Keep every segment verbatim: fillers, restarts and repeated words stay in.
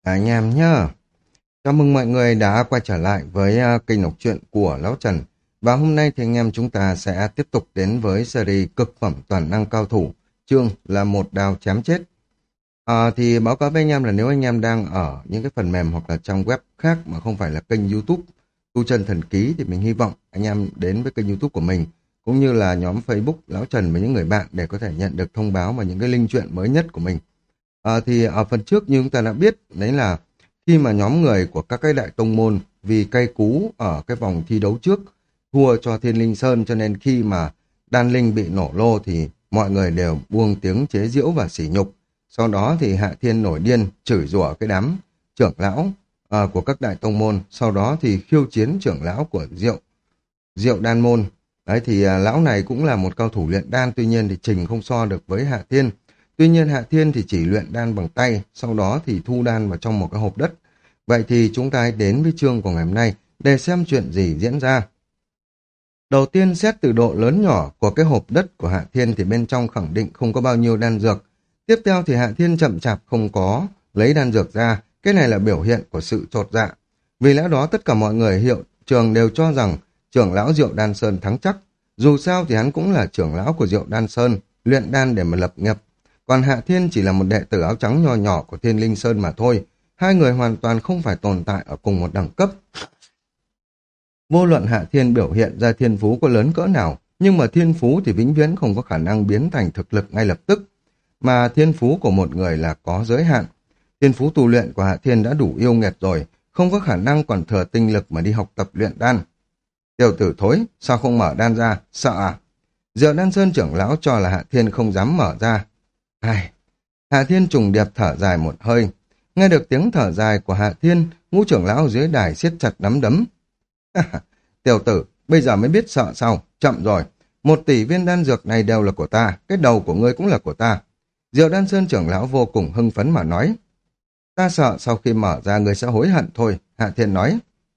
Cả anh em nhá. Chào mừng mọi người đã quay trở lại với à, kênh đọc truyện của Lão Trần. Và hôm nay thì anh em chúng ta sẽ tiếp tục đến với series cực phẩm toàn năng cao thủ, chương là một đao chém chết. À, thì báo cáo với anh em là nếu anh em đang ở những cái phần mềm hoặc là trong web khác mà không phải là kênh YouTube Tu Chân Thần Ký thì mình hy vọng anh em đến với kênh YouTube của mình cũng như là nhóm Facebook Lão Trần với những người bạn để có thể nhận được thông báo và những cái link truyện mới nhất của mình. À, thì ở phần trước như chúng ta đã biết đấy là khi mà nhóm người của các cái đại tông môn vì cay cú ở cái vòng thi đấu trước thua cho Thiên Linh Sơn, cho nên khi mà Đan Linh bị nổ lô thì mọi người đều buông tiếng chế giễu và sỉ nhục. Sau đó thì Hạ Thiên nổi điên chửi rủa cái đám trưởng lão à, của các đại tông môn, sau đó thì khiêu chiến trưởng lão của Diệu Diệu Đan môn. Đấy thì à, lão này cũng là một cao thủ luyện đan, tuy nhiên thì trình không so được với Hạ Thiên. Tuy nhiên Hạ Thiên thì chỉ luyện đan bằng tay, sau đó thì thu đan vào trong một cái hộp đất. Vậy thì chúng ta hãy đến với chương của ngày hôm nay để xem chuyện gì diễn ra. Đầu tiên xét từ độ lớn nhỏ của cái hộp đất của Hạ Thiên thì bên trong khẳng định không có bao nhiêu đan dược. Tiếp theo thì Hạ Thiên chậm chạp không có lấy đan dược ra, cái này là biểu hiện của sự chột dạ. Vì lẽ đó tất cả mọi người hiệu trường đều cho rằng trưởng lão Diệu Đan Sơn thắng chắc. Dù sao thì hắn cũng là trưởng lão của Diệu Đan Sơn, luyện đan để mà lập nghiệp. Còn Hạ Thiên chỉ là một đệ tử áo trắng nho nhỏ của Thiên Linh Sơn mà thôi. Hai người hoàn toàn không phải tồn tại ở cùng một đẳng cấp. Vô luận Hạ Thiên biểu hiện ra thiên phú có lớn cỡ nào, nhưng mà thiên phú thì vĩnh viễn không có khả năng biến thành thực lực ngay lập tức. Mà thiên phú của một người là có giới hạn. Thiên phú tu luyện của Hạ Thiên đã đủ yêu nghiệt rồi, không có khả năng còn thừa tinh lực mà đi học tập luyện đan. Tiểu tử thối, sao không mở đan ra, sợ à? Diệu Đan Sơn trưởng lão cho là Hạ Thiên không dám mở ra. Ai? Hạ Thiên trùng điệp thở dài một hơi. Nghe được tiếng thở dài của Hạ Thiên, ngũ trưởng lão dưới đài siết chặt nắm đấm. Tiểu tử, bây giờ mới biết sợ sao? Chậm rồi. Một tỷ viên đan dược này đều là của ta, cái đầu của ngươi cũng là của ta. Diệu Đan Sơn trưởng lão vô cùng hưng phấn mà nói. Ta sợ sau khi mở ra ngươi sẽ hối hận thôi, Hạ Thiên nói.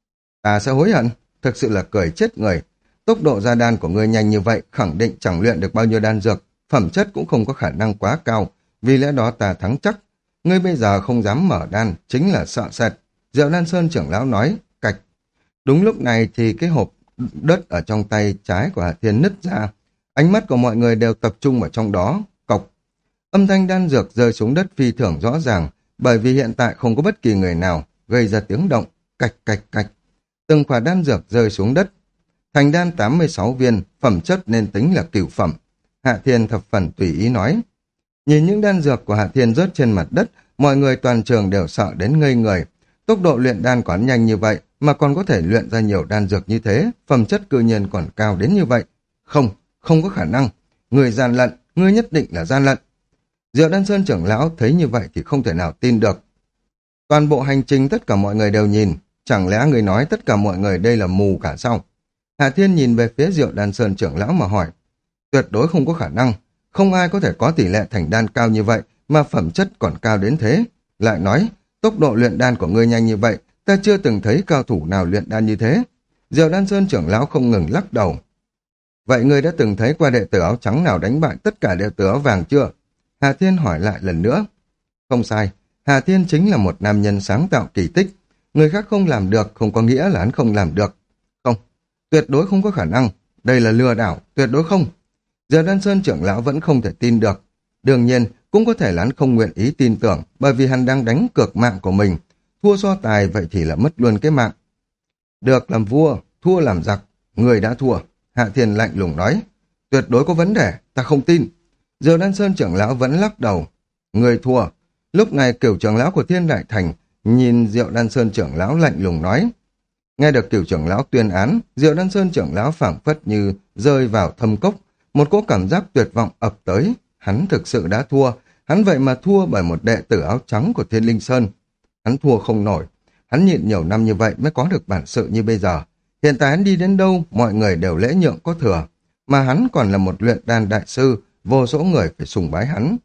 Ta sẽ hối hận? Thực sự là cười chết người. Tốc độ ra đan của ngươi nhanh như vậy, khẳng định chẳng luyện được bao nhiêu đan dược, phẩm chất cũng không có khả năng quá cao, vì lẽ đó ta thắng chắc. Ngươi bây giờ không dám mở đan, chính là sợ sệt. Diệu Đan Sơn trưởng lão nói, cạch. Đúng lúc này thì cái hộp đất ở trong tay trái của Hạ Thiên nứt ra. Ánh mắt của mọi người đều tập trung vào trong đó, cộc. Âm thanh đan dược rơi xuống đất phi thường rõ ràng, bởi vì hiện tại không có bất kỳ người nào gây ra tiếng động, cạch cạch cạch. Từng quả đan dược rơi xuống đất. Thành đan tám mươi sáu viên, phẩm chất nên tính là cửu phẩm. Hạ Thiên thập phần tùy ý nói. Nhìn những đan dược của Hạ Thiên rớt trên mặt đất, mọi người toàn trường đều sợ đến ngây người. Tốc độ luyện đan của hắn nhanh như vậy, mà còn có thể luyện ra nhiều đan dược như thế, phẩm chất cư nhiên còn cao đến như vậy. Không, không có khả năng. Người gian lận, ngươi nhất định là gian lận. Diệu Đan Sơn trưởng lão thấy như vậy thì không thể nào tin được. Toàn bộ hành trình tất cả mọi người đều nhìn, chẳng lẽ người nói tất cả mọi người đây là mù cả sao? Hạ Thiên nhìn về phía Diệu Đan Sơn trưởng lão mà hỏi. Tuyệt đối không có khả năng, không ai có thể có tỷ lệ thành đan cao như vậy mà phẩm chất còn cao đến thế. Lại nói, tốc độ luyện đan của ngươi nhanh như vậy, ta chưa từng thấy cao thủ nào luyện đan như thế. Diệu Đan Sơn trưởng lão không ngừng lắc đầu. Vậy ngươi đã từng thấy qua đệ tử áo trắng nào đánh bại tất cả đệ tử áo vàng chưa? Hà Thiên hỏi lại lần nữa. Không sai, Hà Thiên chính là một nam nhân sáng tạo kỳ tích. Người khác không làm được không có nghĩa là hắn không làm được. Không, tuyệt đối không có khả năng. Đây là lừa đảo, tuyệt đối không. Giờ Đan Sơn trưởng lão vẫn không thể tin được. Đương nhiên, cũng có thể là hắn không nguyện ý tin tưởng, bởi vì hắn đang đánh cược mạng của mình. Thua so tài vậy thì là mất luôn cái mạng. Được làm vua, thua làm giặc. Người đã thua. Hạ Thiên lạnh lùng nói. Tuyệt đối có vấn đề, ta không tin. Giờ Đan Sơn trưởng lão vẫn lắc đầu. Người thua. Lúc này cửu trưởng lão của Thiên Đại Thành nhìn Diệu Đan Sơn trưởng lão lạnh lùng nói. Nghe được cửu trưởng lão tuyên án, Diệu Đan Sơn trưởng lão phảng phất như rơi vào thâm cốc. Một cỗ cảm giác tuyệt vọng ập tới. Hắn thực sự đã thua. Hắn vậy mà thua bởi một đệ tử áo trắng của Thiên Linh Sơn. Hắn thua không nổi. Hắn nhịn nhiều năm như vậy mới có được bản sự như bây giờ. Hiện tại hắn đi đến đâu, mọi người đều lễ nhượng có thừa. Mà hắn còn là một luyện đan đại sư, vô số người phải sùng bái hắn.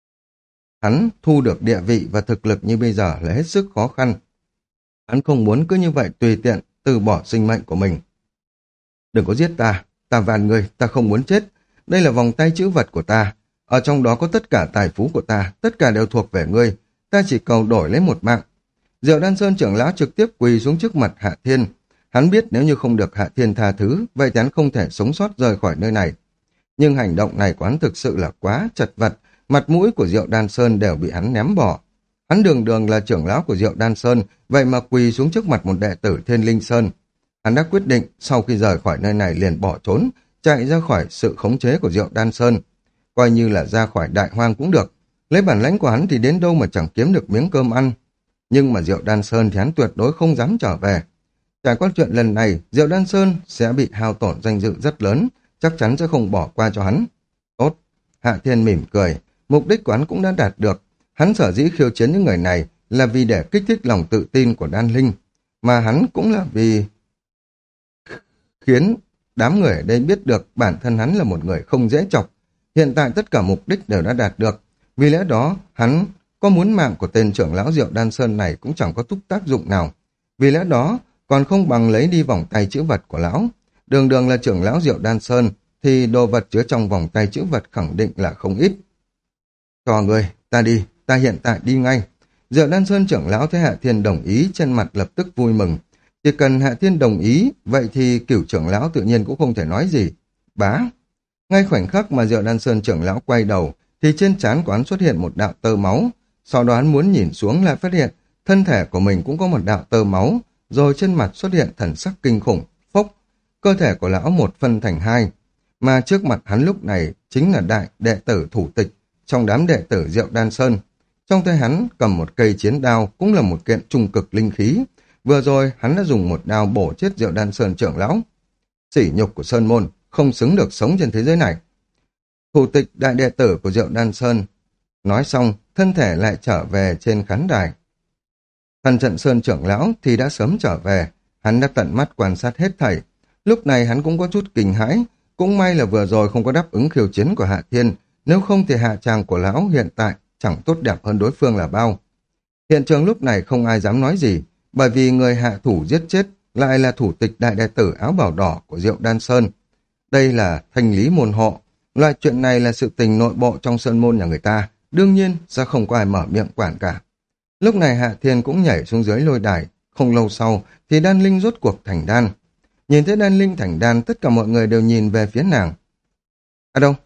Hắn thu được địa vị và thực lực như bây giờ là hết sức khó khăn. Hắn không muốn cứ như vậy tùy tiện từ bỏ sinh mệnh của mình. Đừng có giết ta, ta van người, ta không muốn chết. Đây là vòng tay chữ vật của ta. Ở trong đó có tất cả tài phú của ta, tất cả đều thuộc về ngươi. Ta chỉ cầu đổi lấy một mạng. Diệu Đan Sơn trưởng lão trực tiếp quỳ xuống trước mặt Hạ Thiên. Hắn biết nếu như không được Hạ Thiên tha thứ, vậy thì hắn không thể sống sót rời khỏi nơi này. Nhưng hành động này của hắn thực sự là quá chật vật, mặt mũi của Diệu Đan Sơn đều bị hắn ném bỏ. Hắn đường đường là trưởng lão của Diệu Đan Sơn, vậy mà quỳ xuống trước mặt một đệ tử Thiên Linh Sơn. Hắn đã quyết định sau khi rời khỏi nơi này liền bỏ trốn, chạy ra khỏi sự khống chế của Diệu Đan Sơn. Coi như là ra khỏi đại hoang cũng được. Lấy bản lãnh của hắn thì đến đâu mà chẳng kiếm được miếng cơm ăn. Nhưng mà Diệu Đan Sơn thì hắn tuyệt đối không dám trở về. Trải qua chuyện lần này, Diệu Đan Sơn sẽ bị hao tổn danh dự rất lớn, chắc chắn sẽ không bỏ qua cho hắn. Tốt, Hạ Thiên mỉm cười, mục đích của hắn cũng đã đạt được. Hắn sở dĩ khiêu chiến những người này là vì để kích thích lòng tự tin của Đan Linh, mà hắn cũng là vì khiến đám người ở đây biết được bản thân hắn là một người không dễ chọc. Hiện tại tất cả mục đích đều đã đạt được, vì lẽ đó hắn có muốn mạng của tên trưởng lão Diệu Đan Sơn này cũng chẳng có chút tác dụng nào. Vì lẽ đó còn không bằng lấy đi vòng tay chữ vật của lão. Đường đường là trưởng lão Diệu Đan Sơn thì đồ vật chứa trong vòng tay chữ vật khẳng định là không ít. Cho người, ta đi, ta hiện tại đi ngay. Diệu Đan Sơn trưởng lão thấy Hạ Thiên đồng ý, trên mặt lập tức vui mừng. Chỉ cần Hạ Thiên đồng ý, vậy thì Cửu trưởng lão tự nhiên cũng không thể nói gì. Bá! Ngay khoảnh khắc mà Diệu Đan Sơn trưởng lão quay đầu, thì trên trán của hắn xuất hiện một đạo tơ máu. Sau đó hắn muốn nhìn xuống lại phát hiện thân thể của mình cũng có một đạo tơ máu, rồi trên mặt xuất hiện thần sắc kinh khủng, phốc. Cơ thể của lão một phân thành hai, mà trước mặt hắn lúc này chính là đại đệ tử thủ tịch trong đám đệ tử Diệu Đan Sơn. Trong tay hắn cầm một cây chiến đao, cũng là một kiện trung cực linh khí. Vừa rồi hắn đã dùng một đao bổ chết Diệu Đan Sơn trưởng lão. Sỉ nhục của Sơn Môn, không xứng được sống trên thế giới này. Thủ tịch đại đệ tử của Diệu Đan Sơn nói xong, thân thể lại trở về trên khán đài. Thần Trận Sơn trưởng lão thì đã sớm trở về, hắn đã tận mắt quan sát hết thảy. Lúc này hắn cũng có chút kinh hãi, cũng may là vừa rồi không có đáp ứng khiêu chiến của Hạ Thiên, nếu không thì hạ tràng của lão hiện tại chẳng tốt đẹp hơn đối phương là bao. Hiện trường lúc này không ai dám nói gì, bởi vì người hạ thủ giết chết lại là thủ tịch đại đệ tử áo bào đỏ của Diệu Đan Sơn. Đây là thanh lý môn hộ, loại chuyện này là sự tình nội bộ trong sơn môn nhà người ta, đương nhiên sẽ không có ai mở miệng quản cả. Lúc này Hạ Thiên cũng nhảy xuống dưới lôi đài, không lâu sau thì Đan Linh rốt cuộc thành đan. Nhìn thấy Đan Linh thành đan, tất cả mọi người đều nhìn về phía nàng. À đâu?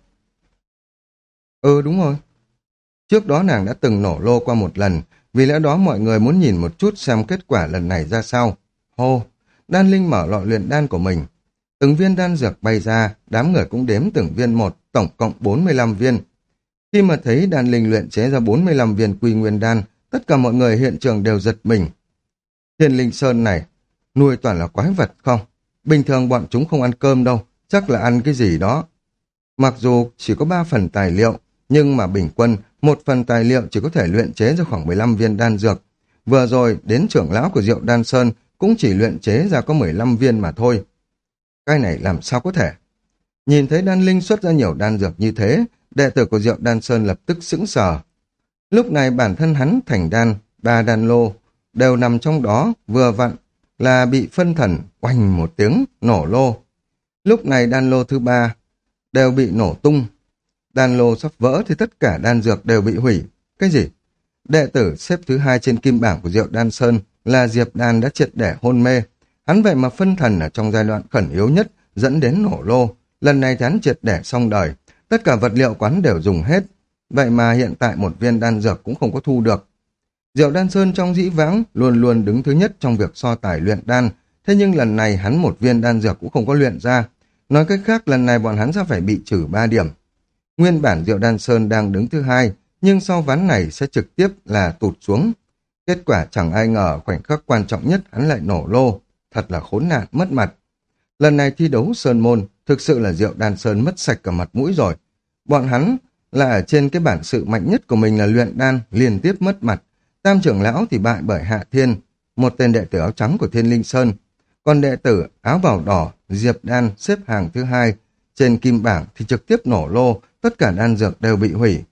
Ừ đúng rồi. Trước đó nàng đã từng nổ lô qua một lần, vì lẽ đó mọi người muốn nhìn một chút xem kết quả lần này ra sao. Hô, Đan Linh mở lọ luyện đan của mình. Từng viên đan dược bay ra, đám người cũng đếm từng viên một, tổng cộng bốn mươi lăm viên. Khi mà thấy Đan Linh luyện chế ra bốn mươi lăm viên quy nguyên đan, tất cả mọi người hiện trường đều giật mình. Thiên Linh Sơn này, nuôi toàn là quái vật không? Bình thường bọn chúng không ăn cơm đâu, chắc là ăn cái gì đó. Mặc dù chỉ có ba phần tài liệu, nhưng mà bình quân, một phần tài liệu chỉ có thể luyện chế ra khoảng mười lăm viên đan dược. Vừa rồi, đến trưởng lão của Diệu Đan Sơn cũng chỉ luyện chế ra có mười lăm viên mà thôi. Cái này làm sao có thể? Nhìn thấy Đan Linh xuất ra nhiều đan dược như thế, đệ tử của Diệu Đan Sơn lập tức sững sờ. Lúc này bản thân hắn thành đan, ba đan lô, đều nằm trong đó, vừa vặn là bị phân thần, oanh một tiếng, nổ lô. Lúc này đan lô thứ ba đều bị nổ tung. Đan lô sắp vỡ thì tất cả đan dược đều bị hủy. Cái gì? Đệ tử xếp thứ hai trên kim bảng của Diệu Đan Sơn là Diệp Đan đã triệt để hôn mê. Hắn vậy mà phân thần ở trong giai đoạn khẩn yếu nhất, dẫn đến nổ lô. Lần này thì hắn triệt để xong đời. Tất cả vật liệu quán đều dùng hết. Vậy mà hiện tại một viên đan dược cũng không có thu được. Diệu Đan Sơn trong dĩ vãng luôn luôn đứng thứ nhất trong việc so tài luyện đan. Thế nhưng lần này hắn một viên đan dược cũng không có luyện ra. Nói cách khác lần này bọn hắn sẽ phải bị trừ ba điểm. Nguyên bản Diệu Đan Sơn đang đứng thứ hai, nhưng sau ván này sẽ trực tiếp là tụt xuống. Kết quả chẳng ai ngờ khoảnh khắc quan trọng nhất hắn lại nổ lô. Thật là khốn nạn, mất mặt. Lần này thi đấu Sơn Môn, thực sự là Diệu Đan Sơn mất sạch cả mặt mũi rồi. Bọn hắn là ở trên cái bản sự mạnh nhất của mình là luyện đan, liên tiếp mất mặt. Tam trưởng lão thì bại bởi Hạ Thiên, một tên đệ tử áo trắng của Thiên Linh Sơn. Còn đệ tử áo bào đỏ, Diệp Đan xếp hàng thứ hai. Trên kim bảng thì trực tiếp nổ lô, tất cả đan dược đều bị hủy.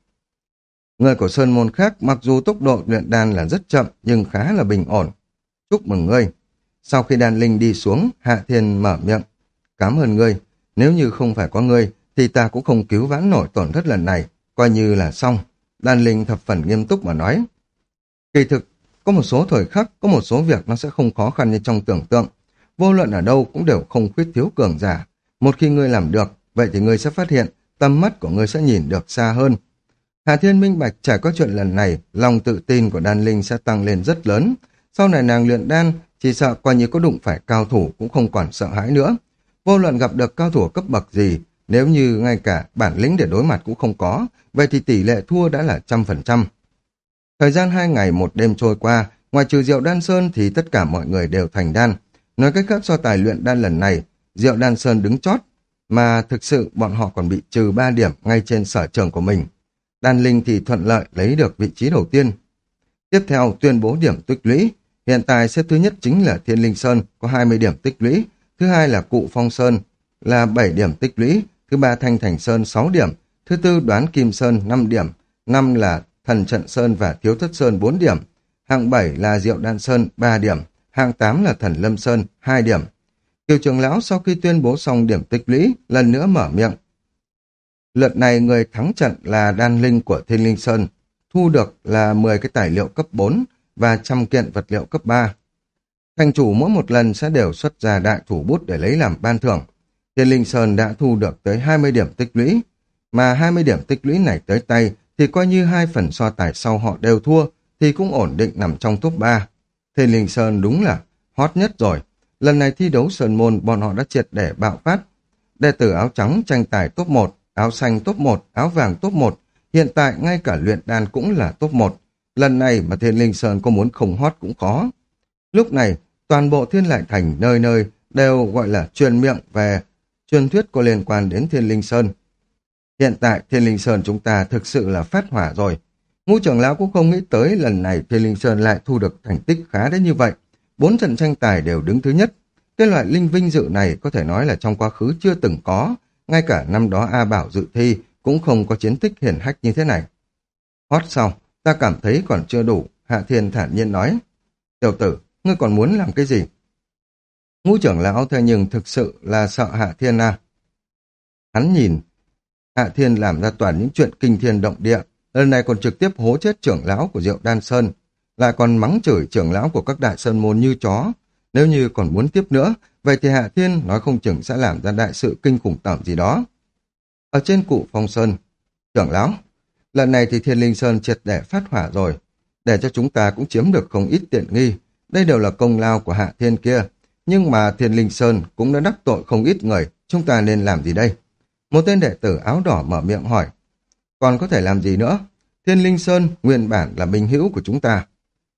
Người của Sơn Môn khác mặc dù tốc độ luyện đan là rất chậm nhưng khá là bình ổn. Chúc mừng ngươi. Sau khi Đan Linh đi xuống, Hạ Thiên mở miệng. Cảm ơn ngươi, nếu như không phải có ngươi thì ta cũng không cứu vãn nổi tổn thất lần này, coi như là xong. Đan Linh thập phần nghiêm túc mà nói. Kỳ thực, Có một số thời khắc, có một số việc nó sẽ không khó khăn như trong tưởng tượng. Vô luận ở đâu cũng đều không khuyết thiếu cường giả. Một khi ngươi làm được, vậy thì ngươi sẽ phát hiện tầm mắt của ngươi sẽ nhìn được xa hơn. Hà Thiên minh bạch trải qua chuyện lần này, lòng tự tin của Đan Linh sẽ tăng lên rất lớn. Sau này nàng luyện đan, chỉ sợ coi như có đụng phải cao thủ cũng không còn sợ hãi nữa. Vô luận gặp được cao thủ cấp bậc gì, nếu như ngay cả bản lĩnh để đối mặt cũng không có, vậy thì tỷ lệ thua đã là trăm phần trăm. Thời gian hai ngày một đêm trôi qua, ngoài trừ Diệu Đan Sơn thì tất cả mọi người đều thành đan. Nói cách khác, so tài luyện đan lần này, Diệu Đan Sơn đứng chót, mà thực sự bọn họ còn bị trừ ba điểm ngay trên sở trường của mình. Đan Linh thì thuận lợi lấy được vị trí đầu tiên. Tiếp theo tuyên bố điểm tích lũy. Hiện tại xếp thứ nhất chính là Thiên Linh Sơn có hai mươi điểm tích lũy, thứ hai là Cụ Phong Sơn là bảy điểm tích lũy, thứ ba Thanh Thành Sơn sáu điểm, thứ tư Đoán Kim Sơn năm điểm, năm là Thần Trận Sơn và Thiếu Thất Sơn bốn điểm, hạng bảy là Diệu Đan Sơn ba điểm, hạng tám là Thần Lâm Sơn hai điểm. Kiều trưởng lão sau khi tuyên bố xong điểm tích lũy, lần nữa mở miệng. Lượt này người thắng trận là Đan Linh của Thiên Linh Sơn, thu được là mười cái tài liệu cấp bốn và trăm kiện vật liệu cấp ba. Thành chủ mỗi một lần sẽ đều xuất ra đại thủ bút để lấy làm ban thưởng. Thiên Linh Sơn đã thu được tới hai mươi điểm tích lũy, mà hai mươi điểm tích lũy này tới tay thì coi như hai phần so tài sau họ đều thua thì cũng ổn định nằm trong top ba. Thiên Linh Sơn đúng là hot nhất rồi. Lần này thi đấu Sơn Môn bọn họ đã triệt để bạo phát. Đệ tử áo trắng tranh tài top một, áo xanh top một, áo vàng top một. Hiện tại ngay cả luyện đan cũng là top một. Lần này mà Thiên Linh Sơn có muốn không hot cũng khó. Lúc này, toàn bộ Thiên Lại Thành nơi nơi đều gọi là truyền miệng về truyền thuyết có liên quan đến Thiên Linh Sơn. Hiện tại Thiên Linh Sơn chúng ta thực sự là phát hỏa rồi. Ngũ trưởng lão cũng không nghĩ tới lần này Thiên Linh Sơn lại thu được thành tích khá đến như vậy. Bốn trận tranh tài đều đứng thứ nhất. Cái loại linh vinh dự này có thể nói là trong quá khứ chưa từng có. Ngay cả năm đó A Bảo dự thi cũng không có chiến tích hiển hách như thế này. Hót sau, ta cảm thấy còn chưa đủ, Hạ Thiên thản nhiên nói. Tiểu tử, ngươi còn muốn làm cái gì? Ngũ trưởng lão thế nhưng thực sự là sợ Hạ Thiên à. Hắn nhìn Hạ Thiên làm ra toàn những chuyện kinh thiên động địa, lần này còn trực tiếp hố chết trưởng lão của Diệu Đan Sơn, lại còn mắng chửi trưởng lão của các đại sơn môn như chó. Nếu như còn muốn tiếp nữa, vậy thì Hạ Thiên nói không chừng sẽ làm ra đại sự kinh khủng tởm gì đó. Ở trên Cụ Phong Sơn, trưởng lão, lần này thì Thiên Linh Sơn triệt để phát hỏa rồi, để cho chúng ta cũng chiếm được không ít tiện nghi. Đây đều là công lao của Hạ Thiên kia, nhưng mà Thiên Linh Sơn cũng đã đắc tội không ít người, chúng ta nên làm gì đây? Một tên đệ tử áo đỏ mở miệng hỏi. Còn có thể làm gì nữa? Thiên Linh Sơn nguyên bản là minh hữu của chúng ta.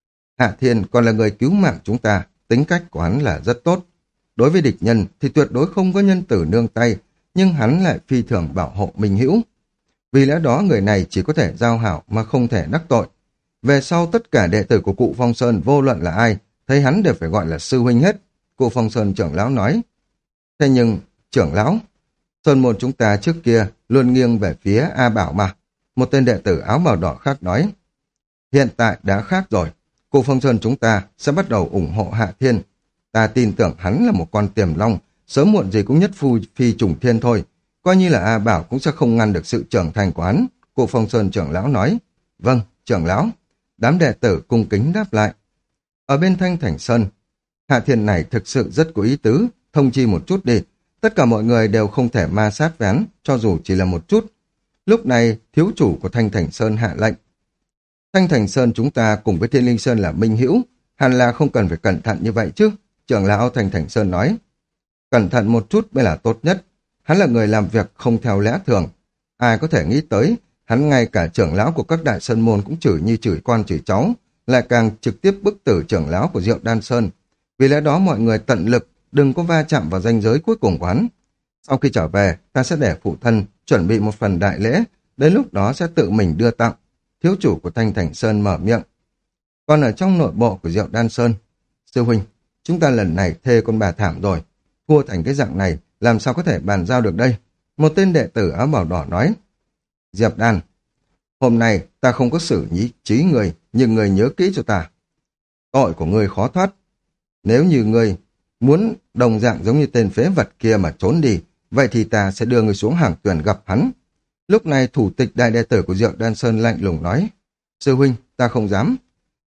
Hạ Thiên còn là người cứu mạng chúng ta, tính cách của hắn là rất tốt. Đối với địch nhân thì tuyệt đối không có nhân tử nương tay, nhưng hắn lại phi thường bảo hộ minh hữu. Vì lẽ đó người này chỉ có thể giao hảo mà không thể đắc tội. Về sau tất cả đệ tử của Cụ Phong Sơn vô luận là ai, thấy hắn đều phải gọi là sư huynh hết. Cụ Phong Sơn trưởng lão nói. Thế nhưng, trưởng lão, Sơn môn chúng ta trước kia luôn nghiêng về phía A Bảo mà. Một tên đệ tử áo bào đỏ khác nói. Hiện tại đã khác rồi. Cụ Phong Sơn chúng ta sẽ bắt đầu ủng hộ Hạ Thiên. Ta tin tưởng hắn là một con tiềm long, sớm muộn gì cũng nhất phu phi trùng thiên thôi. Coi như là A Bảo cũng sẽ không ngăn được sự trưởng thành của hắn. Cụ Phong Sơn trưởng lão nói. Vâng, trưởng lão. Đám đệ tử cung kính đáp lại. Ở bên Thanh Thành Sơn, Hạ Thiên này thực sự rất có ý tứ, thông chi một chút đi. Tất cả mọi người đều không thể ma sát với hắn, cho dù chỉ là một chút. Lúc này, thiếu chủ của Thanh Thành Sơn hạ lệnh. Thanh Thành Sơn chúng ta cùng với Thiên Linh Sơn là minh hữu, hẳn là không cần phải cẩn thận như vậy chứ. Trưởng lão Thanh Thành Sơn nói. Cẩn thận một chút mới là tốt nhất. Hắn là người làm việc không theo lẽ thường. Ai có thể nghĩ tới, hắn ngay cả trưởng lão của các đại sơn môn cũng chửi như chửi con chửi cháu, lại càng trực tiếp bức tử trưởng lão của Diệu Đan Sơn. Vì lẽ đó mọi người tận lực đừng có va chạm vào ranh giới cuối cùng của hắn. Sau khi trở về, ta sẽ để phụ thân chuẩn bị một phần đại lễ, đến lúc đó sẽ tự mình đưa tặng. Thiếu chủ của Thanh Thành Sơn mở miệng. Còn ở trong nội bộ của Diệu Đan Sơn, sư huynh, chúng ta lần này thê con bà thảm rồi, thua thành cái dạng này, làm sao có thể bàn giao được đây? Một tên đệ tử áo bào đỏ nói. Diệp Đan, hôm nay ta không có xử nhí trí người, nhưng người nhớ kỹ cho ta. Tội của người khó thoát. Nếu như người muốn đồng dạng giống như tên phế vật kia mà trốn đi, vậy thì ta sẽ đưa người xuống hàng tuyển gặp hắn. Lúc này thủ tịch đại đệ tử của Diệu Đan Sơn lạnh lùng nói. Sư huynh, ta không dám.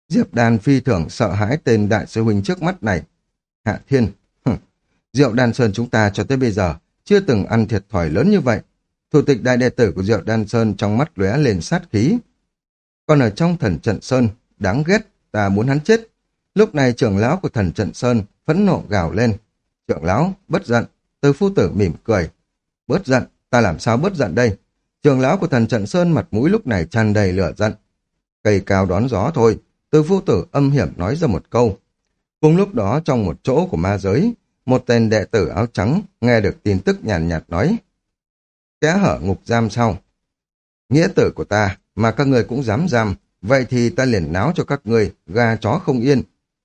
Diệp Đan phi thường sợ hãi tên đại sư huynh trước mắt này. Hạ Thiên, hừ, Diệu Đan Sơn chúng ta cho tới bây giờ chưa từng ăn thiệt thòi lớn như vậy. Thủ tịch đại đệ tử của Diệu Đan Sơn trong mắt lóe lên sát khí. Còn ở trong Thần Trận Sơn, đáng ghét, ta muốn hắn chết. Lúc này trưởng lão của Thần Trận Sơn phẫn nộ gào lên. Trưởng lão, bất giận. Từ phu tử mỉm cười. Bớt giận, ta làm sao bớt giận đây? Trưởng lão của Thần Trận Sơn mặt mũi lúc này tràn đầy lửa giận. Cây cao đón gió thôi. Từ phu tử âm hiểm nói ra một câu. Cùng lúc đó trong một chỗ của ma giới, một tên đệ tử áo trắng nghe được tin tức nhàn nhạt, nhạt nói. Kẽ hở ngục giam sau. Nghĩa tử của ta mà các người cũng dám giam, vậy thì ta liền náo cho các người, gà chó không yên.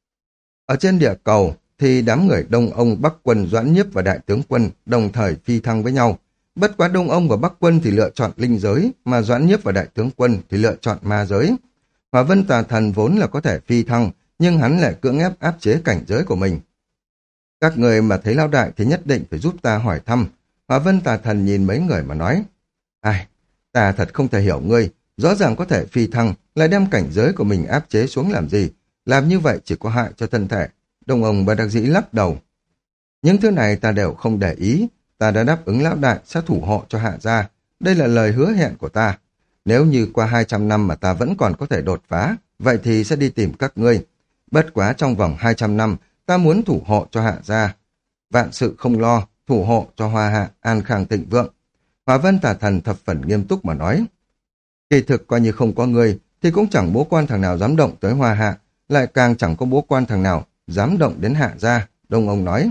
Ở trên địa cầu thì đám người Đông Ông, Bắc Quân, Doãn Nhiếp và Đại Tướng Quân đồng thời phi thăng với nhau. Bất quá Đông Ông và Bắc Quân thì lựa chọn linh giới, mà Doãn Nhiếp và Đại Tướng Quân thì lựa chọn ma giới. Hỏa Vân Tà Thần vốn là có thể phi thăng, nhưng hắn lại cưỡng ép áp chế cảnh giới của mình. Các người mà thấy lão đại thì nhất định phải giúp ta hỏi thăm. Hỏa Vân Tà Thần nhìn mấy người mà nói. Ai, ta thật không thể hiểu ngươi, rõ ràng có thể phi thăng, lại đem cảnh giới của mình áp chế xuống làm gì. Làm như vậy chỉ có hại cho thân thể. Đông Ông bất đắc dĩ lắc đầu. Những thứ này ta đều không để ý, ta đã đáp ứng lão đại sẽ thủ hộ cho Hạ gia. Đây là lời hứa hẹn của ta. Nếu như qua hai trăm năm mà ta vẫn còn có thể đột phá, vậy thì sẽ đi tìm các ngươi. Bất quá trong vòng hai trăm năm, ta muốn thủ hộ cho Hạ gia. Vạn sự không lo, thủ hộ cho Hoa Hạ an khang thịnh vượng. Hỏa Vân Tà Thần thập phần nghiêm túc mà nói. Kỳ thực coi như không có ngươi, thì cũng chẳng bố quan thằng nào dám động tới Hoa Hạ, lại càng chẳng có bố quan thằng nào dám động đến Hạ gia, Đông Ông nói.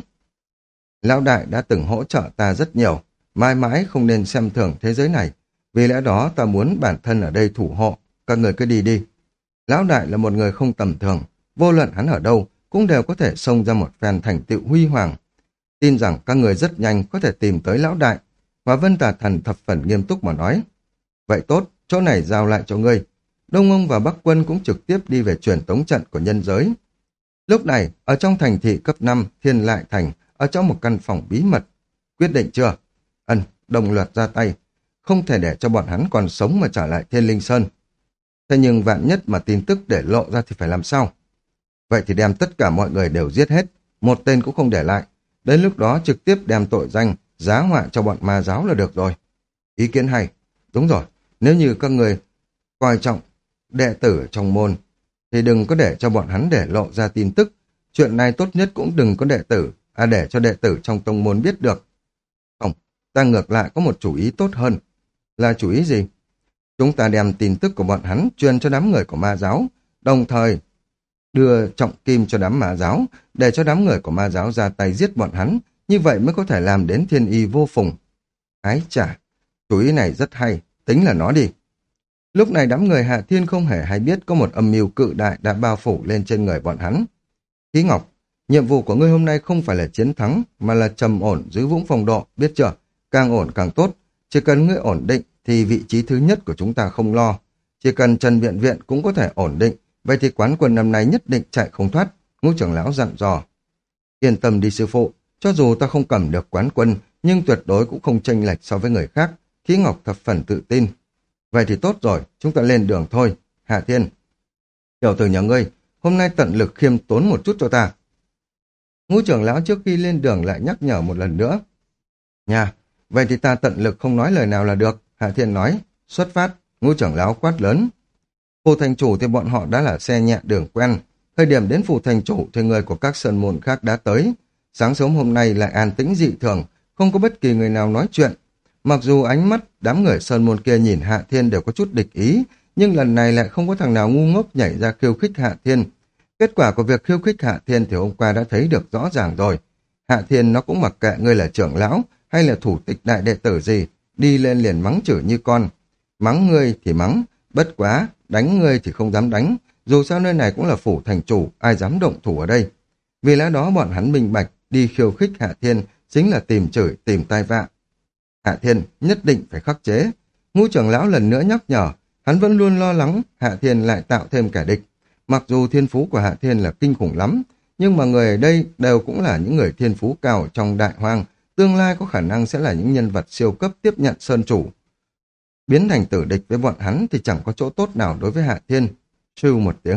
Lão đại đã từng hỗ trợ ta rất nhiều, mãi mãi không nên xem thường thế giới này. Vì lẽ đó ta muốn bản thân ở đây thủ hộ, các người cứ đi đi. Lão đại là một người không tầm thường, vô luận hắn ở đâu cũng đều có thể xông ra một phen thành tựu huy hoàng. Tin rằng các người rất nhanh có thể tìm tới lão đại. Hỏa Vân Tà Thần thập phần nghiêm túc mà nói. Vậy tốt, chỗ này giao lại cho ngươi. Đông Ông và Bắc Quân cũng trực tiếp đi về truyền tống trận của nhân giới. Lúc này, ở trong thành thị cấp năm Thiên Lại Thành, ở trong một căn phòng bí mật. Quyết định chưa? Ân, đồng loạt ra tay. Không thể để cho bọn hắn còn sống mà trả lại Thiên Linh Sơn. Thế nhưng vạn nhất mà tin tức để lộ ra thì phải làm sao? Vậy thì đem tất cả mọi người đều giết hết, một tên cũng không để lại. Đến lúc đó trực tiếp đem tội danh, giá họa cho bọn ma giáo là được rồi. Ý kiến hay. Đúng rồi, nếu như các người coi trọng đệ tử trong môn, thì đừng có để cho bọn hắn để lộ ra tin tức. Chuyện này tốt nhất cũng đừng có đệ tử, à để cho đệ tử trong tông môn biết được. Không, ta ngược lại có một chủ ý tốt hơn. Là chủ ý gì? Chúng ta đem tin tức của bọn hắn truyền cho đám người của ma giáo, đồng thời đưa trọng kim cho đám ma giáo, để cho đám người của ma giáo ra tay giết bọn hắn, như vậy mới có thể làm đến thiên y vô phùng. Ái chà, chủ ý này rất hay, tính là nó đi. Lúc này đám người Hạ Thiên không hề hay biết có một âm mưu cự đại đã bao phủ lên trên người bọn hắn. Khí Ngọc, nhiệm vụ của ngươi hôm nay không phải là chiến thắng, mà là trầm ổn giữ vững phong độ, biết chưa? Càng ổn càng tốt, chỉ cần ngươi ổn định thì vị trí thứ nhất của chúng ta không lo. Chỉ cần Trần Viện Viện cũng có thể ổn định, vậy thì quán quân năm nay nhất định chạy không thoát, Ngũ trưởng lão dặn dò. Yên tâm đi sư phụ, cho dù ta không cầm được quán quân, nhưng tuyệt đối cũng không chênh lệch so với người khác. Khí Ngọc thập phần tự tin. Vậy thì tốt rồi, chúng ta lên đường thôi. Hạ Thiên, tiểu tử nhà ngươi, hôm nay tận lực khiêm tốn một chút cho ta. Ngũ trưởng lão trước khi lên đường lại nhắc nhở một lần nữa. Nha, vậy thì ta tận lực không nói lời nào là được. Hạ Thiên nói, xuất phát. Ngũ trưởng lão quát lớn. Phủ thành chủ thì bọn họ đã là xe nhẹ đường quen. Thời điểm đến phủ thành chủ thì người của các sơn môn khác đã tới. Sáng sớm hôm nay lại an tĩnh dị thường, không có bất kỳ người nào nói chuyện. Mặc dù ánh mắt đám người sơn môn kia nhìn Hạ Thiên đều có chút địch ý, nhưng lần này lại không có thằng nào ngu ngốc nhảy ra khiêu khích Hạ Thiên. Kết quả của việc khiêu khích Hạ Thiên thì hôm qua đã thấy được rõ ràng rồi. Hạ Thiên nó cũng mặc kệ ngươi là trưởng lão hay là thủ tịch đại đệ tử gì, đi lên liền mắng chửi như con. Mắng ngươi thì mắng, bất quá, đánh ngươi thì không dám đánh, dù sao nơi này cũng là phủ thành chủ, ai dám động thủ ở đây. Vì lẽ đó bọn hắn minh bạch, đi khiêu khích Hạ Thiên chính là tìm chửi, tìm tai vạ. Hạ Thiên nhất định phải khắc chế. Ngũ trưởng lão lần nữa nhắc nhở, hắn vẫn luôn lo lắng Hạ Thiên lại tạo thêm kẻ địch. Mặc dù thiên phú của Hạ Thiên là kinh khủng lắm, nhưng mà người ở đây đều cũng là những người thiên phú cao trong đại hoang, tương lai có khả năng sẽ là những nhân vật siêu cấp tiếp nhận sơn chủ. Biến thành tử địch với bọn hắn thì chẳng có chỗ tốt nào đối với Hạ Thiên. Sưu một tiếng,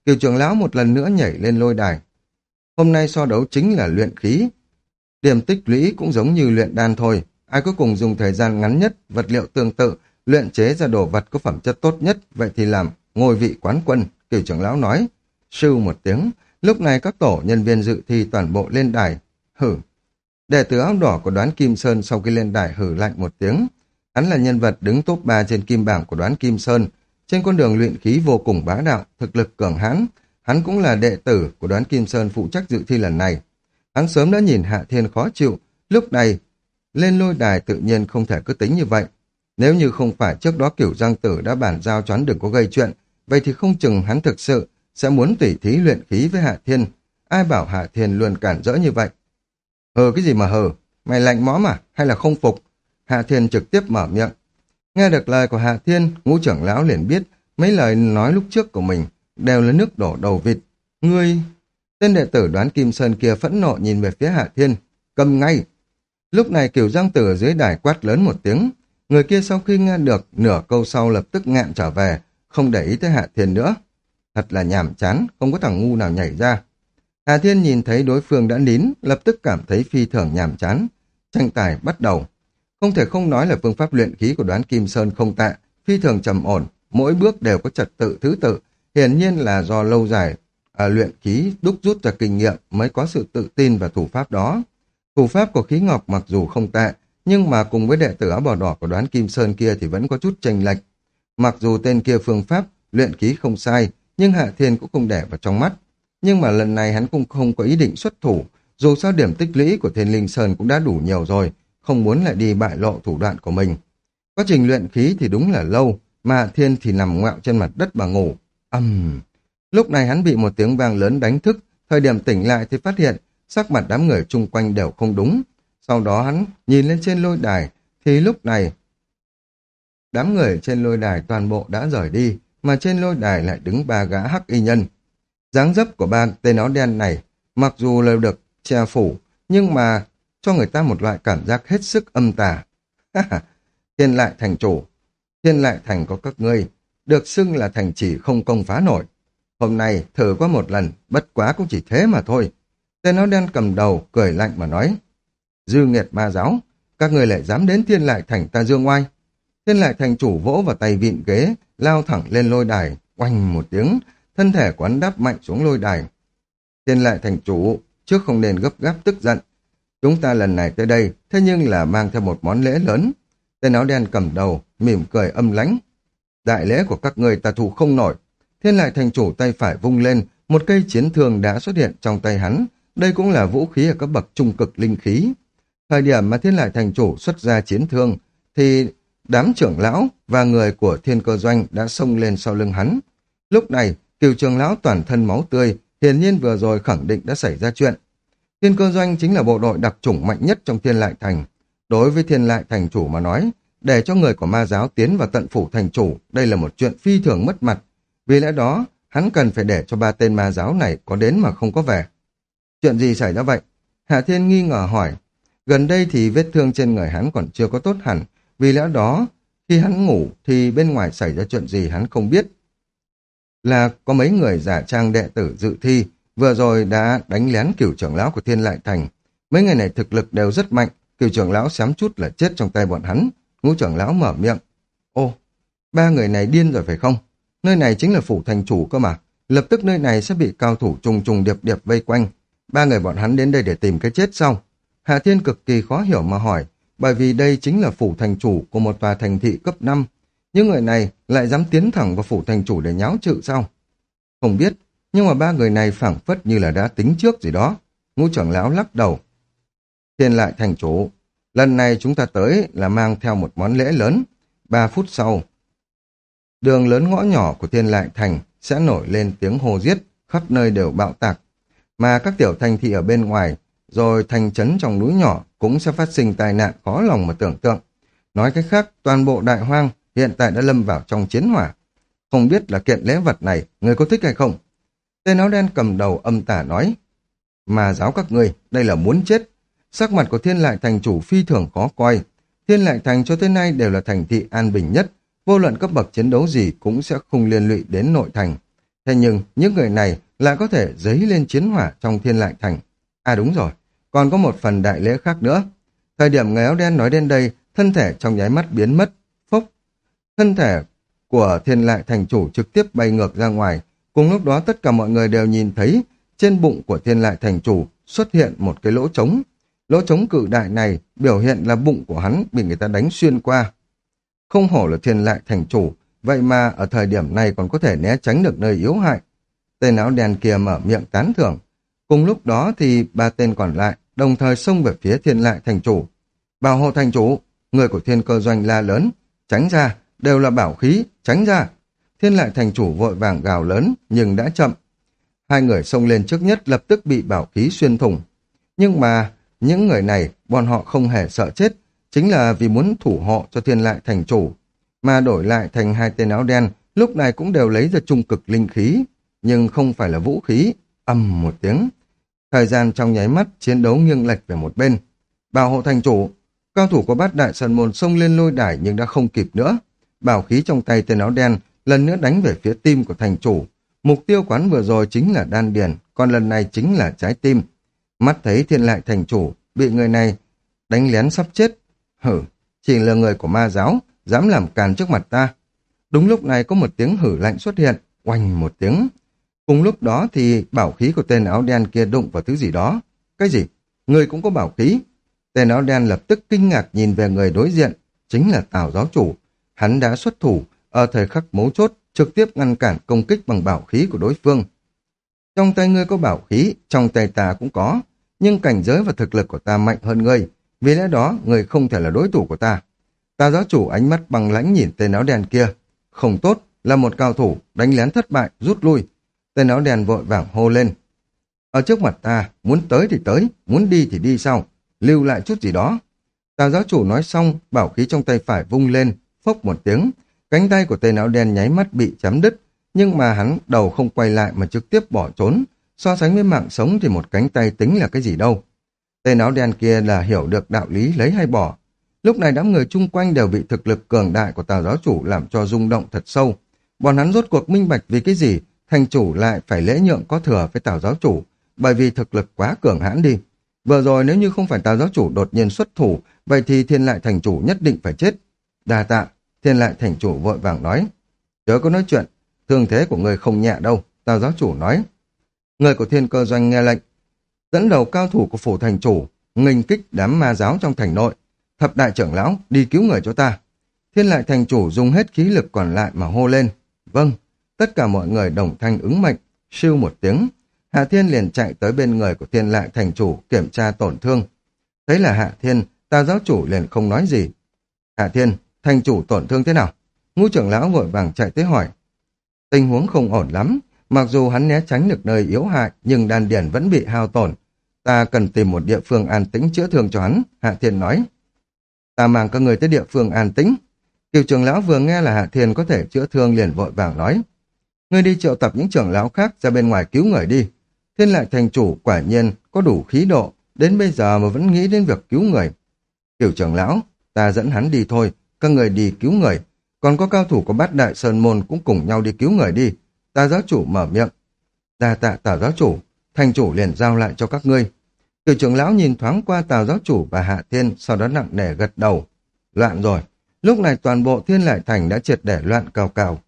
Cửu trưởng lão một lần nữa nhảy lên lôi đài. Hôm nay so đấu chính là luyện khí. Điểm tích lũy cũng giống như luyện đan thôi. Ai cuối cùng dùng thời gian ngắn nhất, vật liệu tương tự, luyện chế ra đồ vật có phẩm chất tốt nhất, vậy thì làm ngôi vị quán quân, Cửu trưởng lão nói. Sưu một tiếng, lúc này các tổ nhân viên dự thi toàn bộ lên đài. Hử. Đệ tử áo đỏ của Đoán Kim Sơn sau khi lên đài hử lạnh một tiếng. Hắn là nhân vật đứng top ba trên kim bảng của Đoán Kim Sơn, trên con đường luyện khí vô cùng bá đạo, thực lực cường hãn. Hắn cũng là đệ tử của Đoán Kim Sơn phụ trách dự thi lần này. Hắn sớm đã nhìn Hạ Thiên khó chịu, lúc này lên lôi đài tự nhiên không thể cứ tính như vậy. Nếu như không phải trước đó Cửu Giang Tử đã bàn giao cho hắn đừng có gây chuyện, vậy thì không chừng hắn thực sự sẽ muốn tỉ thí luyện khí với Hạ Thiên. Ai bảo Hạ Thiên luôn cản rỡ như vậy? Hờ cái gì mà hờ? Mày lạnh mõm à? Hay là không phục? Hạ Thiên trực tiếp mở miệng. Nghe được lời của Hạ Thiên, Ngũ trưởng lão liền biết mấy lời nói lúc trước của mình đều là nước đổ đầu vịt. Ngươi... Tên đệ tử Đoán Kim Sơn kia phẫn nộ nhìn về phía Hạ Thiên. Cầm ngay! Lúc này Cửu Giang Tử ở dưới đài quát lớn một tiếng. Người kia sau khi nghe được nửa câu sau lập tức ngạn trở về, không để ý tới Hạ Thiên nữa. Thật là nhàm chán, không có thằng ngu nào nhảy ra. Hạ Thiên nhìn thấy đối phương đã nín, lập tức cảm thấy phi thường nhàm chán. Tranh tài bắt đầu. Không thể không nói là phương pháp luyện khí của Đoán Kim Sơn không tệ, phi thường trầm ổn, mỗi bước đều có trật tự thứ tự, hiển nhiên là do lâu dài à, luyện khí đúc rút ra kinh nghiệm mới có sự tự tin vào thủ pháp đó. Thủ pháp của Khí Ngọc mặc dù không tệ, nhưng mà cùng với đệ tử áo bào đỏ của Đoán Kim Sơn kia thì vẫn có chút chênh lệch. Mặc dù tên kia phương pháp luyện khí không sai, nhưng Hạ Thiên cũng không để vào trong mắt. Nhưng mà lần này hắn cũng không có ý định xuất thủ, dù sao điểm tích lũy của Thiên Linh Sơn cũng đã đủ nhiều rồi, không muốn lại đi bại lộ thủ đoạn của mình. Quá trình luyện khí thì đúng là lâu, mà Hạ Thiên thì nằm ngoẹo trên mặt đất mà ngủ. Âm... Uhm. Lúc này hắn bị một tiếng vang lớn đánh thức, thời điểm tỉnh lại thì phát hiện sắc mặt đám người chung quanh đều không đúng. Sau đó hắn nhìn lên trên lôi đài, thì lúc này đám người trên lôi đài toàn bộ đã rời đi, mà trên lôi đài lại đứng ba gã hắc y nhân. Dáng dấp của ba tên áo đen này, mặc dù là được che phủ, nhưng mà cho người ta một loại cảm giác hết sức âm tà. Thiên Lại thành chủ, Thiên Lại thành có các ngươi, được xưng là thành chỉ không công phá nổi. Hôm nay thử qua một lần, bất quá cũng chỉ thế mà thôi. Tên áo đen cầm đầu, cười lạnh mà nói. Dư nghiệt ma giáo, các ngươi lại dám đến Thiên Lại thành ta dương oai. Thiên Lại thành chủ vỗ vào tay vịn ghế, lao thẳng lên lôi đài, oanh một tiếng, thân thể của hắn đáp mạnh xuống lôi đài. Thiên Lại thành chủ, trước không nên gấp gáp tức giận. Chúng ta lần này tới đây, thế nhưng là mang theo một món lễ lớn. Tên áo đen cầm đầu, mỉm cười âm lãnh. Đại lễ của các ngươi ta thù không nổi. Thiên Lại thành chủ tay phải vung lên, một cây chiến thương đã xuất hiện trong tay hắn. Đây cũng là vũ khí ở cấp bậc trung cực linh khí. Thời điểm mà Thiên Lại thành chủ xuất ra chiến thương, thì đám trưởng lão và người của Thiên Cơ Doanh đã xông lên sau lưng hắn. Lúc này, Cửu trưởng lão toàn thân máu tươi, hiển nhiên vừa rồi khẳng định đã xảy ra chuyện. Thiên Cơ Doanh chính là bộ đội đặc chủng mạnh nhất trong Thiên Lại thành. Đối với Thiên Lại thành chủ mà nói, để cho người của ma giáo tiến vào tận phủ thành chủ, đây là một chuyện phi thường mất mặt. Vì lẽ đó, hắn cần phải để cho ba tên ma giáo này có đến mà không có về. Chuyện gì xảy ra vậy? Hạ Thiên nghi ngờ hỏi. Gần đây thì vết thương trên người hắn còn chưa có tốt hẳn, vì lẽ đó, khi hắn ngủ thì bên ngoài xảy ra chuyện gì hắn không biết. Là có mấy người giả trang đệ tử dự thi, vừa rồi đã đánh lén Cửu trưởng lão của Thiên Lại thành. Mấy người này thực lực đều rất mạnh, Cửu trưởng lão xém chút là chết trong tay bọn hắn. Ngũ trưởng lão mở miệng. Ô, ba người này điên rồi phải không? Nơi này chính là phủ thành chủ cơ mà. Lập tức nơi này sẽ bị cao thủ trùng trùng điệp điệp vây quanh. Ba người bọn hắn đến đây để tìm cái chết sau. Hạ Thiên cực kỳ khó hiểu mà hỏi, bởi vì đây chính là phủ thành chủ của một tòa thành thị cấp năm. Những người này lại dám tiến thẳng vào phủ thành chủ để nháo trự sao? Không biết, nhưng mà ba người này phảng phất như là đã tính trước gì đó. Ngũ trưởng lão lắc đầu. Thiên Lại thành chủ, lần này chúng ta tới là mang theo một món lễ lớn. Ba phút sau, đường lớn ngõ nhỏ của Thiên Lại thành sẽ nổi lên tiếng hô giết, khắp nơi đều bạo tạc. Mà các tiểu thành thị ở bên ngoài, rồi thành trấn trong núi nhỏ cũng sẽ phát sinh tai nạn khó lòng mà tưởng tượng. Nói cách khác, toàn bộ đại hoang hiện tại đã lâm vào trong chiến hỏa. Không biết là kiện lễ vật này, người có thích hay không? Tên áo đen cầm đầu âm tả nói. Mà giáo các ngươi, đây là muốn chết. Sắc mặt của Thiên Lại thành chủ phi thường khó coi. Thiên Lại thành cho tới nay đều là thành thị an bình nhất, vô luận cấp bậc chiến đấu gì cũng sẽ không liên lụy đến nội thành. Thế nhưng những người này lại có thể dấy lên chiến hỏa trong Thiên Lại Thành. À đúng rồi, còn có một phần đại lễ khác nữa. Thời điểm người áo đen nói đến đây, thân thể trong nháy mắt biến mất, phốc. Thân thể của Thiên Lại Thành chủ trực tiếp bay ngược ra ngoài. Cùng lúc đó tất cả mọi người đều nhìn thấy trên bụng của Thiên Lại Thành chủ xuất hiện một cái lỗ trống. Lỗ trống cự đại này biểu hiện là bụng của hắn bị người ta đánh xuyên qua. Không hổ là Thiên Lại Thành chủ, vậy mà ở thời điểm này còn có thể né tránh được nơi yếu hại. Tên áo đen kia mở miệng tán thưởng. Cùng lúc đó thì ba tên còn lại đồng thời xông về phía Thiên Lại Thành chủ. Bảo hộ thành chủ, người của Thiên Cơ Doanh la lớn, tránh ra, đều là bảo khí, tránh ra. Thiên Lại Thành chủ vội vàng gào lớn, nhưng đã chậm. Hai người xông lên trước nhất lập tức bị bảo khí xuyên thủng. Nhưng mà những người này, bọn họ không hề sợ chết, chính là vì muốn thủ hộ cho Thiên Lại Thành chủ. Mà đổi lại thành hai tên áo đen, lúc này cũng đều lấy ra trung cực linh khí, nhưng không phải là vũ khí. Ầm một tiếng. Thời gian trong nháy mắt, chiến đấu nghiêng lệch về một bên. Bảo hộ thành chủ, cao thủ của Bát Đại Sơn Môn xông lên lôi đài nhưng đã không kịp nữa. Bảo khí trong tay tên áo đen lần nữa đánh về phía tim của thành chủ. Mục tiêu quán vừa rồi chính là đan điền, còn lần này chính là trái tim. Mắt thấy Thiên Lại Thành chủ bị người này đánh lén sắp chết. Hử, chỉ là người của ma giáo, dám làm càn trước mặt ta. Đúng lúc này có một tiếng hử lạnh xuất hiện, oanh một tiếng. Cùng lúc đó thì bảo khí của tên áo đen kia đụng vào thứ gì đó. Cái gì? Người cũng có bảo khí. Tên áo đen lập tức kinh ngạc nhìn về người đối diện, chính là Tào giáo chủ. Hắn đã xuất thủ, ở thời khắc mấu chốt, trực tiếp ngăn cản công kích bằng bảo khí của đối phương. Trong tay ngươi có bảo khí, trong tay ta cũng có, nhưng cảnh giới và thực lực của ta mạnh hơn ngươi, vì lẽ đó ngươi không thể là đối thủ của ta. Tào giáo chủ ánh mắt bằng lãnh nhìn tên áo đen kia. Không tốt, là một cao thủ, đánh lén thất bại, rút lui. Tên áo đen vội vàng hô lên. Ở trước mặt ta, muốn tới thì tới, muốn đi thì đi sau, lưu lại chút gì đó. Tào giáo chủ nói xong, bảo khí trong tay phải vung lên, phốc một tiếng. Cánh tay của tên áo đen nháy mắt bị chém đứt, nhưng mà hắn đầu không quay lại mà trực tiếp bỏ trốn. So sánh với mạng sống thì một cánh tay tính là cái gì đâu. Tên áo đen kia là hiểu được đạo lý lấy hay bỏ. Lúc này đám người chung quanh đều bị thực lực cường đại của Tào giáo chủ làm cho rung động thật sâu. Bọn hắn rốt cuộc minh bạch vì cái gì thành chủ lại phải lễ nhượng có thừa với Tào giáo chủ, bởi vì thực lực quá cường hãn đi. Vừa rồi nếu như không phải Tào giáo chủ đột nhiên xuất thủ, vậy thì Thiên Lại Thành chủ nhất định phải chết. Đa tạ, Thiên Lại Thành chủ vội vàng nói. Chớ có nói chuyện, thương thế của người không nhẹ đâu, Tào giáo chủ nói. Người của Thiên Cơ Doanh nghe lệnh, dẫn đầu cao thủ của phủ thành chủ, nghênh kích đám ma giáo trong thành nội. Thập đại trưởng lão, đi cứu người cho ta. Thiên Lại Thành chủ dùng hết khí lực còn lại mà hô lên. Vâng, tất cả mọi người đồng thanh ứng mệnh, siêu một tiếng. Hạ Thiên liền chạy tới bên người của Thiên Lại Thành chủ kiểm tra tổn thương. Thấy là Hạ Thiên, Tào giáo chủ liền không nói gì. Hạ Thiên, thành chủ tổn thương thế nào? Ngũ trưởng lão vội vàng chạy tới hỏi. Tình huống không ổn lắm, mặc dù hắn né tránh được nơi yếu hại, nhưng đan điền vẫn bị hao tổn. Ta cần tìm một địa phương an tĩnh chữa thương cho hắn, Hạ Thiên nói. Ta mang các người tới địa phương an tĩnh. Kiều trưởng lão vừa nghe là Hạ Thiên có thể chữa thương liền vội vàng nói. Ngươi đi triệu tập những trưởng lão khác ra bên ngoài cứu người đi. Thiên Lại Thành chủ quả nhiên có đủ khí độ, đến bây giờ mà vẫn nghĩ đến việc cứu người. Kiều trưởng lão, ta dẫn hắn đi thôi, các người đi cứu người. Còn có cao thủ của Bát Đại Sơn Môn cũng cùng nhau đi cứu người đi. Tà giáo chủ mở miệng. Đa tạ Tào giáo chủ, thành chủ liền giao lại cho các ngươi. Kiều trưởng lão nhìn thoáng qua Tào giáo chủ và Hạ Thiên, sau đó nặng nề gật đầu. Loạn rồi. Lúc này toàn bộ Thiên Lại Thành đã triệt để loạn cào cào.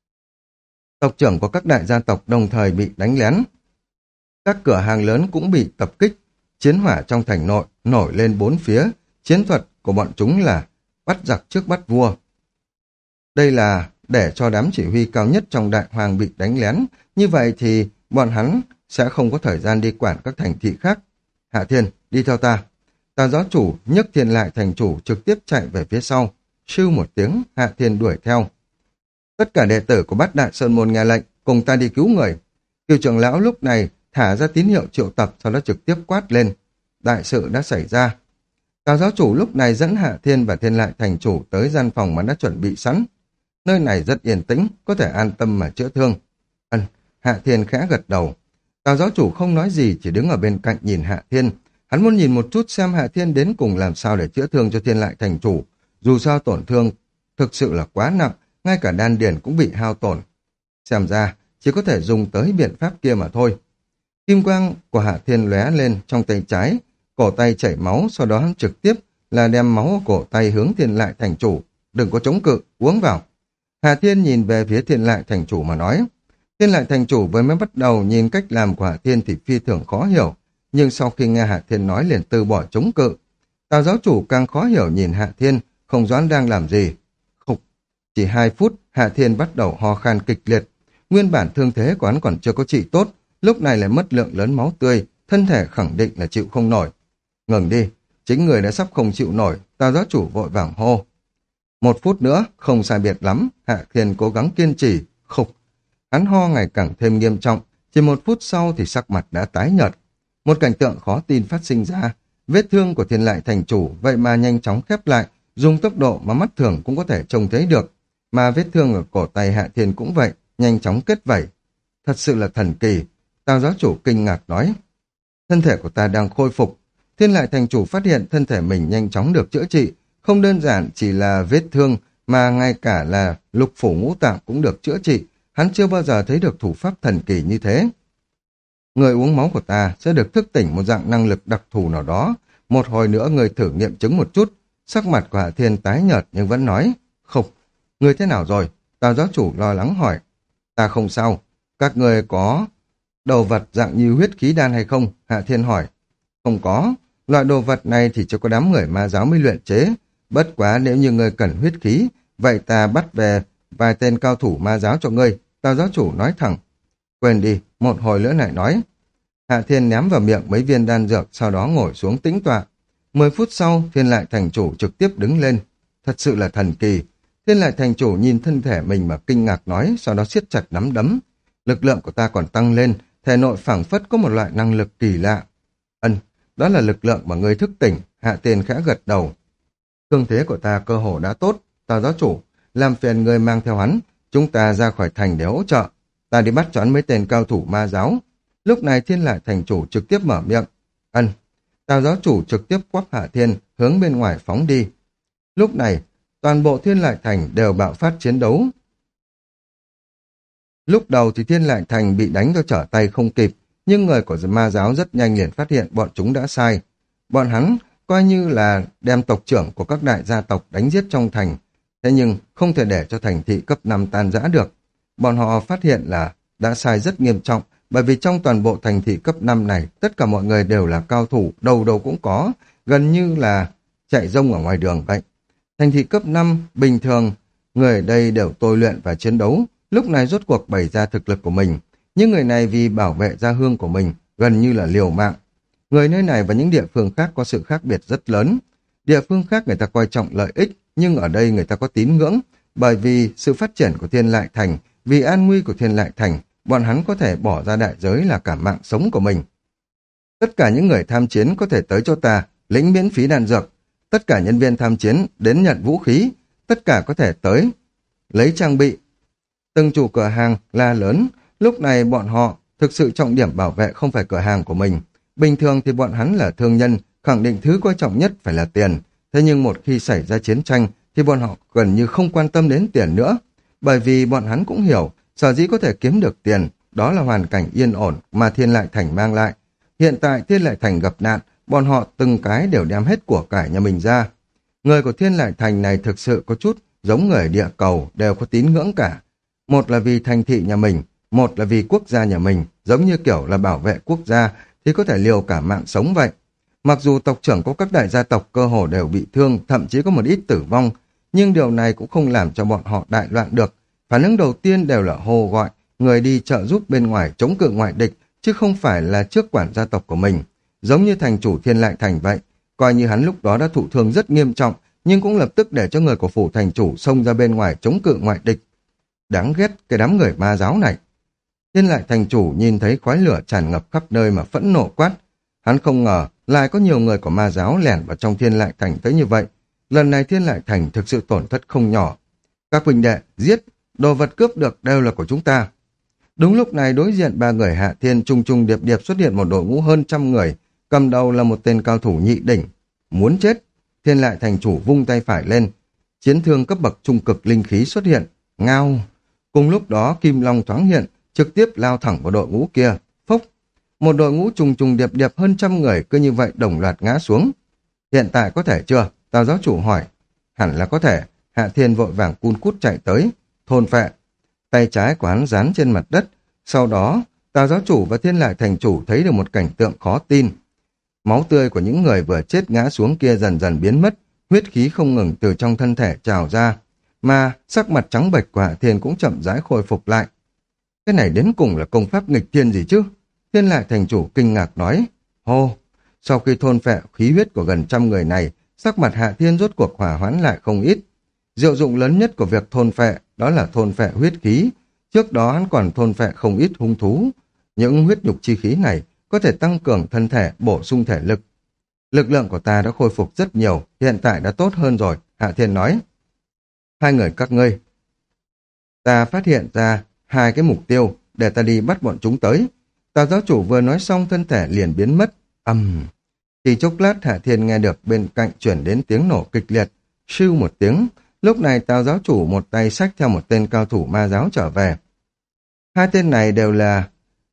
Tộc trưởng của các đại gia tộc đồng thời bị đánh lén. Các cửa hàng lớn cũng bị tập kích. Chiến hỏa trong thành nội nổi lên bốn phía. Chiến thuật của bọn chúng là bắt giặc trước bắt vua. Đây là để cho đám chỉ huy cao nhất trong đại hoàng bị đánh lén. Như vậy thì bọn hắn sẽ không có thời gian đi quản các thành thị khác. Hạ Thiên, đi theo ta. Tà giáo chủ nhấc Thiên Lại Thành chủ trực tiếp chạy về phía sau. Sưu một tiếng, Hạ Thiên đuổi theo. Tất cả đệ tử của Bát Đại Sơn Môn nghe lệnh, cùng ta đi cứu người. Kiều trưởng lão lúc này thả ra tín hiệu triệu tập, sau đó trực tiếp quát lên. Đại sự đã xảy ra. Tào giáo chủ lúc này dẫn Hạ Thiên và Thiên Lại Thành chủ tới gian phòng mà đã chuẩn bị sẵn. Nơi này rất yên tĩnh, có thể an tâm mà chữa thương. Ân, Hạ Thiên khẽ gật đầu. Tào giáo chủ không nói gì, chỉ đứng ở bên cạnh nhìn Hạ Thiên. Hắn muốn nhìn một chút xem Hạ Thiên đến cùng làm sao để chữa thương cho Thiên Lại Thành chủ. Dù sao tổn thương thực sự là quá nặng, ngay cả đan điền cũng bị hao tổn. Xem ra, chỉ có thể dùng tới biện pháp kia mà thôi. Kim quang của Hạ Thiên lóe lên trong tay trái, cổ tay chảy máu, sau đó hắn trực tiếp là đem máu ở cổ tay hướng Thiên Lại Thành Chủ. Đừng có chống cự, uống vào. Hạ Thiên nhìn về phía Thiên Lại Thành Chủ mà nói. Thiên Lại Thành Chủ vừa mới bắt đầu nhìn cách làm của Hạ Thiên thì phi thường khó hiểu, nhưng sau khi nghe Hạ Thiên nói liền từ bỏ chống cự. Tào giáo chủ càng khó hiểu nhìn Hạ Thiên, không rõ đang làm gì. Khục, chỉ hai phút, Hạ Thiên bắt đầu ho khan kịch liệt. Nguyên bản thương thế của hắn còn chưa có trị tốt, lúc này lại mất lượng lớn máu tươi, thân thể khẳng định là chịu không nổi. Ngừng đi, chính người đã sắp không chịu nổi, Tào giáo chủ vội vàng hô. Một phút nữa, không sai biệt lắm, Hạ Thiên cố gắng kiên trì. Khục, hắn ho ngày càng thêm nghiêm trọng, chỉ một phút sau thì sắc mặt đã tái nhợt. Một cảnh tượng khó tin phát sinh ra, vết thương của Thiên Lại Thành Chủ vậy mà nhanh chóng khép lại, dùng tốc độ mà mắt thường cũng có thể trông thấy được. Mà vết thương ở cổ tay Hạ Thiên cũng vậy, nhanh chóng kết vảy. Thật sự là thần kỳ, Tào giáo chủ kinh ngạc nói. Thân thể của ta đang khôi phục. Thiên Lại Thành Chủ phát hiện thân thể mình nhanh chóng được chữa trị, không đơn giản chỉ là vết thương, mà ngay cả là lục phủ ngũ tạng cũng được chữa trị. Hắn chưa bao giờ thấy được thủ pháp thần kỳ như thế. Người uống máu của ta sẽ được thức tỉnh một dạng năng lực đặc thù nào đó. Một hồi nữa người thử nghiệm chứng một chút. Sắc mặt của Hạ Thiên tái nhợt nhưng vẫn nói. Khục, người thế nào rồi? Tào giáo chủ lo lắng hỏi. Ta không sao. Các người có đồ vật dạng như huyết khí đan hay không? Hạ Thiên hỏi. Không có. Loại đồ vật này thì chỉ có đám người ma giáo mới luyện chế. Bất quá nếu như người cần huyết khí, vậy ta bắt về vài tên cao thủ ma giáo cho ngươi. Tào giáo chủ nói thẳng. Quên đi, một hồi nữa lại nói. Hạ Thiên ném vào miệng mấy viên đan dược, sau đó ngồi xuống tĩnh tọa. Mười phút sau, Thiên Lại Thành Chủ trực tiếp đứng lên. Thật sự là thần kỳ. Thiên Lại Thành Chủ nhìn thân thể mình mà kinh ngạc nói, sau đó siết chặt nắm đấm. Lực lượng của ta còn tăng lên, thể nội phảng phất có một loại năng lực kỳ lạ. Ân, đó là lực lượng mà ngươi thức tỉnh. Hạ Thiên khẽ gật đầu. Thương thế của ta cơ hồ đã tốt. Tào giáo chủ, làm phiền người mang theo hắn, chúng ta ra khỏi thành để hỗ trợ. Ta đi bắt cho hắn mấy tên cao thủ ma giáo. Lúc này Thiên Lại Thành Chủ trực tiếp mở miệng. Ân. Tào giáo chủ trực tiếp quắp Hạ Thiên hướng bên ngoài phóng đi. Lúc này, toàn bộ Thiên Lại Thành đều bạo phát chiến đấu. Lúc đầu thì Thiên Lại Thành bị đánh cho trở tay không kịp, nhưng người của ma giáo rất nhanh liền phát hiện bọn chúng đã sai. Bọn hắn coi như là đem tộc trưởng của các đại gia tộc đánh giết trong thành, thế nhưng không thể để cho thành thị cấp năm tan rã được. Bọn họ phát hiện là đã sai rất nghiêm trọng, bởi vì trong toàn bộ thành thị cấp năm này, tất cả mọi người đều là cao thủ, đầu đầu cũng có, gần như là chạy rông ở ngoài đường vậy. Thành thị cấp năm, bình thường, người ở đây đều tôi luyện và chiến đấu, lúc này rốt cuộc bày ra thực lực của mình. Nhưng người này vì bảo vệ gia hương của mình, gần như là liều mạng. Người nơi này và những địa phương khác có sự khác biệt rất lớn. Địa phương khác người ta coi trọng lợi ích, nhưng ở đây người ta có tín ngưỡng, bởi vì sự phát triển của Thiên Lại Thành, vì an nguy của Thiên Lại Thành, bọn hắn có thể bỏ ra đại giới là cả mạng sống của mình. Tất cả những người tham chiến có thể tới cho ta, lĩnh miễn phí đan dược. Tất cả nhân viên tham chiến đến nhận vũ khí, tất cả có thể tới lấy trang bị. Từng chủ cửa hàng la lớn, lúc này bọn họ thực sự trọng điểm bảo vệ không phải cửa hàng của mình. Bình thường thì bọn hắn là thương nhân, khẳng định thứ quan trọng nhất phải là tiền. Thế nhưng một khi xảy ra chiến tranh thì bọn họ gần như không quan tâm đến tiền nữa. Bởi vì bọn hắn cũng hiểu, sở dĩ có thể kiếm được tiền, đó là hoàn cảnh yên ổn mà Thiên Lại Thành mang lại. Hiện tại Thiên Lại Thành gặp nạn, bọn họ từng cái đều đem hết của cải nhà mình ra. Người của Thiên Lại Thành này thực sự có chút giống người địa cầu, đều có tín ngưỡng cả. Một là vì thành thị nhà mình, một là vì quốc gia nhà mình, giống như kiểu là bảo vệ quốc gia thì có thể liều cả mạng sống vậy. Mặc dù tộc trưởng của các đại gia tộc cơ hồ đều bị thương, thậm chí có một ít tử vong, nhưng điều này cũng không làm cho bọn họ đại loạn được. Phản ứng đầu tiên đều là hô gọi người đi trợ giúp bên ngoài chống cự ngoại địch, chứ không phải là trước quản gia tộc của mình. Giống như thành chủ Thiên Lại Thành vậy, coi như hắn lúc đó đã thụ thương rất nghiêm trọng, nhưng cũng lập tức để cho người của phủ thành chủ xông ra bên ngoài chống cự ngoại địch. Đáng ghét cái đám người ma giáo này. Thiên Lại Thành chủ nhìn thấy khói lửa tràn ngập khắp nơi mà phẫn nộ quát. Hắn không ngờ lại có nhiều người của ma giáo lẻn vào trong Thiên Lại Thành tới như vậy. Lần này Thiên Lại Thành thực sự tổn thất không nhỏ. Các huynh đệ, giết, đồ vật cướp được đều là của chúng ta. Đúng lúc này đối diện ba người Hạ Thiên trung trung điệp điệp xuất hiện một đội ngũ hơn trăm người, cầm đầu là một tên cao thủ nhị đỉnh. Muốn chết, Thiên Lại Thành chủ vung tay phải lên, chiến thương cấp bậc trung cực linh khí xuất hiện, ngao. Cùng lúc đó Kim Long thoáng hiện, trực tiếp lao thẳng vào đội ngũ kia. Phốc! Một đội ngũ trùng trùng điệp điệp hơn trăm người cứ như vậy đồng loạt ngã xuống. Hiện tại có thể chưa? Tào giáo chủ hỏi. Hẳn là có thể. Hạ Thiên vội vàng cun cút chạy tới. Thôn phệ. Tay trái của hắn dán trên mặt đất. Sau đó, Tào giáo chủ và Thiên Lại thành chủ thấy được một cảnh tượng khó tin. Máu tươi của những người vừa chết ngã xuống kia dần dần biến mất, huyết khí không ngừng từ trong thân thể trào ra, mà sắc mặt trắng bệch của Hạ Thiên cũng chậm rãi khôi phục lại. Cái này đến cùng là công pháp nghịch thiên gì chứ? Thiên Lại thành chủ kinh ngạc nói. Hô! Sau khi thôn phệ khí huyết của gần trăm người này, sắc mặt Hạ Thiên rốt cuộc hỏa hoãn lại không ít. Diệu dụng lớn nhất của việc thôn phệ đó là thôn phệ huyết khí. Trước đó hắn còn thôn phệ không ít hung thú. Những huyết nhục chi khí này có thể tăng cường thân thể, bổ sung thể lực. Lực lượng của ta đã khôi phục rất nhiều, hiện tại đã tốt hơn rồi, Hạ Thiên nói. Hai người các ngươi. Ta phát hiện ra hai cái mục tiêu, để ta đi bắt bọn chúng tới. Tào giáo chủ vừa nói xong thân thể liền biến mất. Ầm. Uhm. Chỉ chốc lát Hạ Thiên nghe được bên cạnh chuyển đến tiếng nổ kịch liệt, siêu một tiếng. Lúc này Tào giáo chủ một tay xách theo một tên cao thủ ma giáo trở về. Hai tên này đều là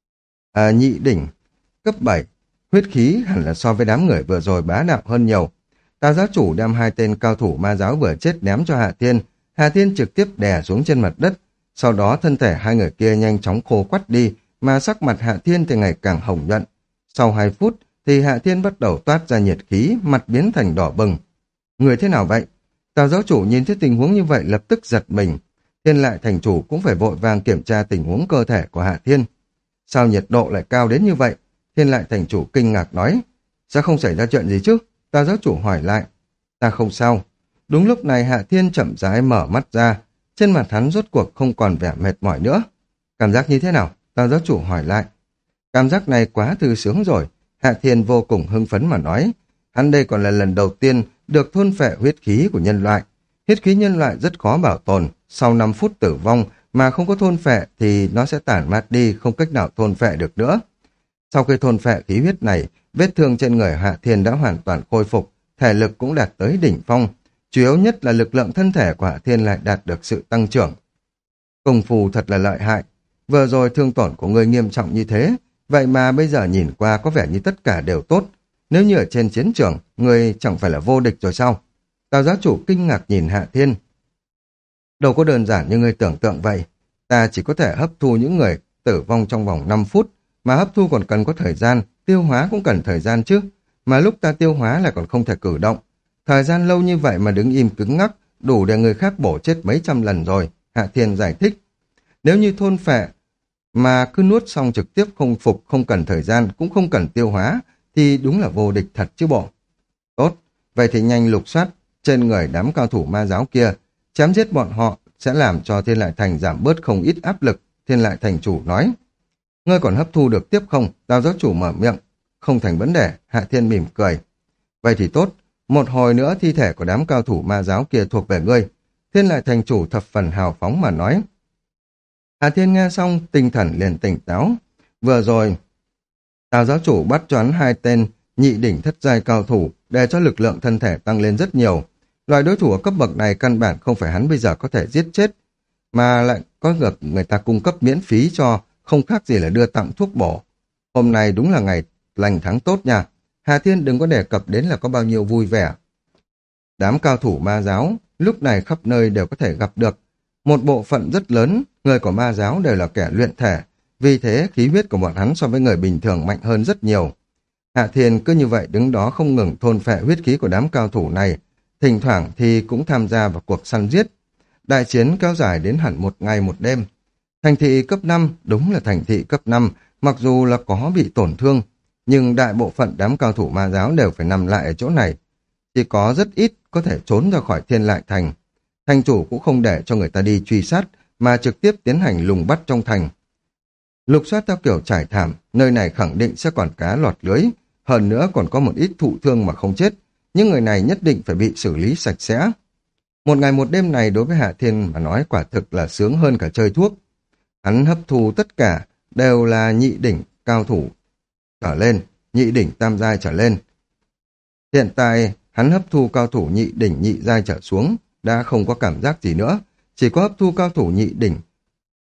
à, nhị đỉnh, cấp bảy. Huyết khí hẳn là so với đám người vừa rồi bá đạo hơn nhiều. Tào giáo chủ đem hai tên cao thủ ma giáo vừa chết ném cho Hạ Thiên. Hạ Thiên trực tiếp đè xuống trên mặt đất. Sau đó thân thể hai người kia nhanh chóng khô quắt đi, mà sắc mặt Hạ Thiên thì ngày càng hồng nhuận. Sau hai phút thì Hạ Thiên bắt đầu toát ra nhiệt khí, mặt biến thành đỏ bừng. Người thế nào vậy? Tào giáo chủ nhìn thấy tình huống như vậy lập tức giật mình. Thiên Lại thành chủ cũng phải vội vàng kiểm tra tình huống cơ thể của Hạ Thiên. Sao nhiệt độ lại cao đến như vậy? Thiên Lại thành chủ kinh ngạc nói. Sao không xảy ra chuyện gì chứ? Tào giáo chủ hỏi lại. Ta không sao. Đúng lúc này Hạ Thiên chậm rãi mở mắt ra. Trên mặt hắn rốt cuộc không còn vẻ mệt mỏi nữa. Cảm giác như thế nào? Tào giáo chủ hỏi lại. Cảm giác này quá thư sướng rồi. Hạ Thiên vô cùng hưng phấn mà nói. Hắn đây còn là lần đầu tiên được thôn phệ huyết khí của nhân loại. Huyết khí nhân loại rất khó bảo tồn. Sau năm phút tử vong mà không có thôn phệ thì nó sẽ tản mát đi, không cách nào thôn phệ được nữa. Sau khi thôn phệ khí huyết này, vết thương trên người Hạ Thiên đã hoàn toàn khôi phục, thể lực cũng đạt tới đỉnh phong. Chủ yếu nhất là lực lượng thân thể của Hạ Thiên lại đạt được sự tăng trưởng. Công phu thật là lợi hại. Vừa rồi thương tổn của người nghiêm trọng như thế, vậy mà bây giờ nhìn qua có vẻ như tất cả đều tốt. Nếu như ở trên chiến trường, người chẳng phải là vô địch rồi sao? Tào giáo chủ kinh ngạc nhìn Hạ Thiên. Đâu có đơn giản như người tưởng tượng vậy. Ta chỉ có thể hấp thu những người tử vong trong vòng năm phút, mà hấp thu còn cần có thời gian, tiêu hóa cũng cần thời gian chứ. Mà lúc ta tiêu hóa lại còn không thể cử động. Thời gian lâu như vậy mà đứng im cứng ngắc, đủ để người khác bổ chết mấy trăm lần rồi, Hạ Thiên giải thích. Nếu như thôn phệ mà cứ nuốt xong trực tiếp không phục, không cần thời gian, cũng không cần tiêu hóa, thì đúng là vô địch thật chứ bộ. Tốt, vậy thì nhanh lục soát trên người đám cao thủ ma giáo kia, chém giết bọn họ sẽ làm cho Thiên Lại Thành giảm bớt không ít áp lực, Thiên Lại Thành chủ nói. Ngươi còn hấp thu được tiếp không? Tào giáo chủ mở miệng. Không thành vấn đề, Hạ Thiên mỉm cười. Vậy thì tốt, một hồi nữa thi thể của đám cao thủ ma giáo kia thuộc về ngươi. Thiên Lại Thành chủ thập phần hào phóng mà nói. Hạ Thiên nghe xong, tinh thần liền tỉnh táo. Vừa rồi, Tào giáo chủ bắt cho hắn hai tên nhị đỉnh thất giai cao thủ để cho lực lượng thân thể tăng lên rất nhiều. Loại đối thủ ở cấp bậc này căn bản không phải hắn bây giờ có thể giết chết, mà lại có được người ta cung cấp miễn phí cho, không khác gì là đưa tặng thuốc bổ. Hôm nay đúng là ngày lành tháng tốt nha. Hà Thiên đừng có đề cập đến là có bao nhiêu vui vẻ. Đám cao thủ ma giáo lúc này khắp nơi đều có thể gặp được. Một bộ phận rất lớn, người của ma giáo đều là kẻ luyện thể, vì thế khí huyết của bọn hắn so với người bình thường mạnh hơn rất nhiều. Hạ Thiên cứ như vậy đứng đó không ngừng thôn phệ huyết khí của đám cao thủ này, thỉnh thoảng thì cũng tham gia vào cuộc săn giết. Đại chiến kéo dài đến hẳn một ngày một đêm. Thành thị cấp năm đúng là thành thị cấp năm, mặc dù là có bị tổn thương, nhưng đại bộ phận đám cao thủ ma giáo đều phải nằm lại ở chỗ này. Chỉ có rất ít có thể trốn ra khỏi Thiên Lại Thành. Thành chủ cũng không để cho người ta đi truy sát, mà trực tiếp tiến hành lùng bắt trong thành. Lục soát theo kiểu trải thảm, nơi này khẳng định sẽ còn cá lọt lưới, hơn nữa còn có một ít thụ thương mà không chết. Những người này nhất định phải bị xử lý sạch sẽ. Một ngày một đêm này đối với Hạ Thiên mà nói quả thực là sướng hơn cả chơi thuốc. Hắn hấp thu tất cả đều là nhị đỉnh cao thủ trở lên, nhị đỉnh tam giai trở lên. Hiện tại hắn hấp thu cao thủ nhị đỉnh nhị giai trở xuống đã không có cảm giác gì nữa, chỉ có hấp thu cao thủ nhị đỉnh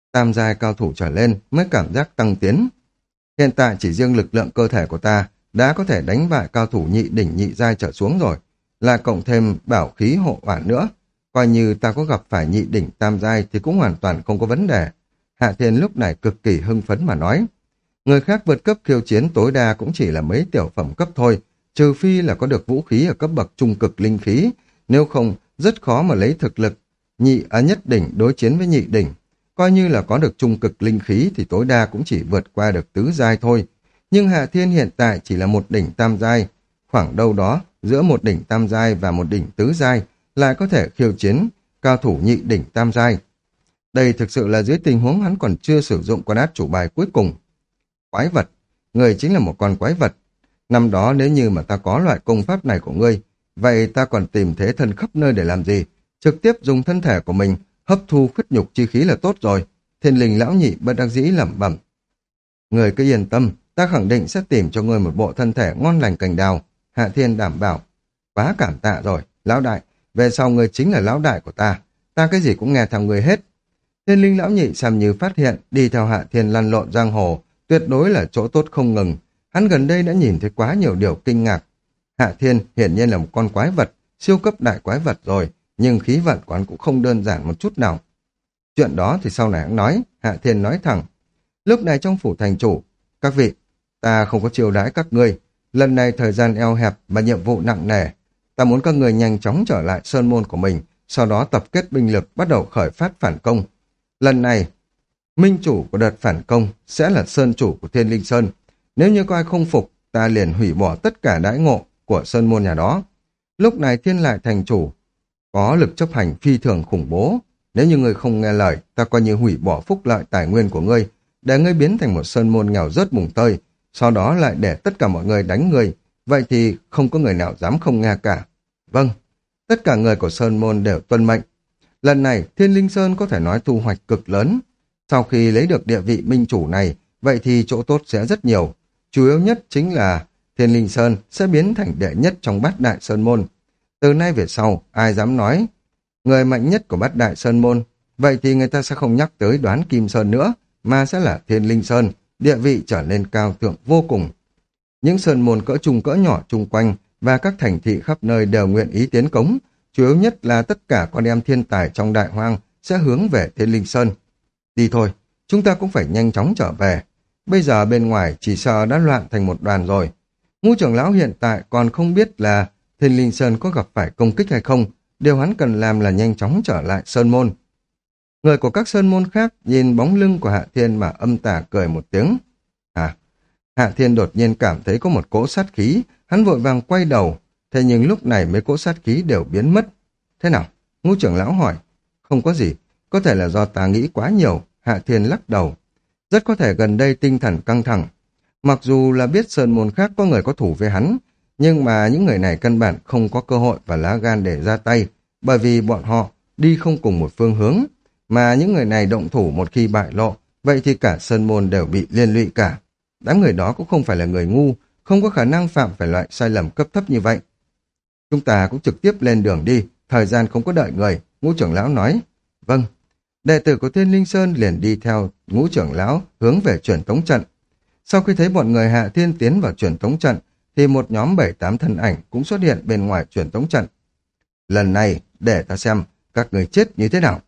tam giai cao thủ trở lên mới cảm giác tăng tiến. Hiện tại chỉ riêng lực lượng cơ thể của ta đã có thể đánh bại cao thủ nhị đỉnh nhị giai trở xuống rồi, là cộng thêm bảo khí hộ hỏa nữa. Coi như ta có gặp phải nhị đỉnh tam giai thì cũng hoàn toàn không có vấn đề. Hạ Thiên lúc này cực kỳ hưng phấn mà nói. Người khác vượt cấp khiêu chiến tối đa cũng chỉ là mấy tiểu phẩm cấp thôi, trừ phi là có được vũ khí ở cấp bậc trung cực linh khí, nếu không rất khó mà lấy thực lực nhị á nhất đỉnh đối chiến với nhị đỉnh. Coi như là có được trung cực linh khí thì tối đa cũng chỉ vượt qua được tứ giai thôi. Nhưng Hạ Thiên hiện tại chỉ là một đỉnh tam giai, khoảng đâu đó giữa một đỉnh tam giai và một đỉnh tứ giai lại có thể khiêu chiến cao thủ nhị đỉnh tam giai. Đây thực sự là dưới tình huống hắn còn chưa sử dụng con át chủ bài cuối cùng. Quái vật, người chính là một con quái vật. Năm đó nếu như mà ta có loại công pháp này của ngươi, vậy ta còn tìm thế thân khắp nơi để làm gì? Trực tiếp dùng thân thể của mình hấp thu khuyết nhục chi khí là tốt rồi. Thiên linh lão nhị bất đắc dĩ lẩm bẩm. Người cứ yên tâm, ta khẳng định sẽ tìm cho ngươi một bộ thân thể ngon lành cành đào. Hạ Thiên đảm bảo. Quá cảm tạ rồi, lão đại. Về sau ngươi chính là lão đại của ta. Ta cái gì cũng nghe theo ngươi hết. Thiên linh lão nhị xem như phát hiện, đi theo Hạ Thiên lăn lộn giang hồ, tuyệt đối là chỗ tốt không ngừng. Hắn gần đây đã nhìn thấy quá nhiều điều kinh ngạc. Hạ Thiên hiển nhiên là một con quái vật, siêu cấp đại quái vật rồi, nhưng khí vận của hắn cũng không đơn giản một chút nào. Chuyện đó thì sau này hắn nói, Hạ Thiên nói thẳng. Lúc này trong phủ thành chủ, các vị, ta không có chiêu đãi các ngươi. Lần này thời gian eo hẹp và nhiệm vụ nặng nề. Ta muốn các người nhanh chóng trở lại sơn môn của mình, sau đó tập kết binh lực bắt đầu khởi phát phản công. Lần này, minh chủ của đợt phản công sẽ là sơn chủ của Thiên Linh Sơn. Nếu như có ai không phục, ta liền hủy bỏ tất cả đãi ngộ của sơn môn nhà đó. Lúc này Thiên Lại thành chủ có lực chấp hành phi thường khủng bố. Nếu như ngươi không nghe lời, ta coi như hủy bỏ phúc lợi tài nguyên của ngươi, để ngươi biến thành một sơn môn nghèo rớt mùng tơi, sau đó lại để tất cả mọi người đánh ngươi, vậy thì không có người nào dám không nghe cả. Vâng, tất cả người của sơn môn đều tuân mệnh. Lần này Thiên Linh Sơn có thể nói thu hoạch cực lớn. Sau khi lấy được địa vị minh chủ này, vậy thì chỗ tốt sẽ rất nhiều. Chủ yếu nhất chính là Thiên Linh Sơn sẽ biến thành đệ nhất trong bát đại sơn môn. Từ nay về sau, ai dám nói người mạnh nhất của bát đại sơn môn, vậy thì người ta sẽ không nhắc tới Đoán Kim Sơn nữa, mà sẽ là Thiên Linh Sơn, địa vị trở nên cao thượng vô cùng. Những sơn môn cỡ trung cỡ nhỏ chung quanh và các thành thị khắp nơi đều nguyện ý tiến cống, chủ yếu nhất là tất cả con em thiên tài trong đại hoang sẽ hướng về Thiên Linh Sơn. Đi thôi, chúng ta cũng phải nhanh chóng trở về. Bây giờ bên ngoài chỉ sợ đã loạn thành một đoàn rồi. Ngũ trưởng lão hiện tại còn không biết là Thiên Linh Sơn có gặp phải công kích hay không. Điều hắn cần làm là nhanh chóng trở lại sơn môn. Người của các sơn môn khác nhìn bóng lưng của Hạ Thiên mà âm tà cười một tiếng. À, Hạ Thiên đột nhiên cảm thấy có một cỗ sát khí, hắn vội vàng quay đầu, thế nhưng lúc này mấy cỗ sát khí đều biến mất. Thế nào? Ngũ trưởng lão hỏi. Không có gì, có thể là do ta nghĩ quá nhiều. Hạ Thiên lắc đầu. Rất có thể gần đây tinh thần căng thẳng. Mặc dù là biết sơn môn khác có người có thủ với hắn, nhưng mà những người này căn bản không có cơ hội và lá gan để ra tay, bởi vì bọn họ đi không cùng một phương hướng, mà những người này động thủ một khi bại lộ, vậy thì cả sơn môn đều bị liên lụy cả. Đám người đó cũng không phải là người ngu, không có khả năng phạm phải loại sai lầm cấp thấp như vậy. Chúng ta cũng trực tiếp lên đường đi, thời gian không có đợi người, Ngũ trưởng lão nói. Vâng. Đệ tử của Thiên Linh Sơn liền đi theo Ngũ trưởng lão hướng về truyền tống trận. Sau khi thấy bọn người Hạ Thiên tiến vào truyền tống trận, thì một nhóm bảy tám thân ảnh cũng xuất hiện bên ngoài truyền tống trận. Lần này, để ta xem các người chết như thế nào.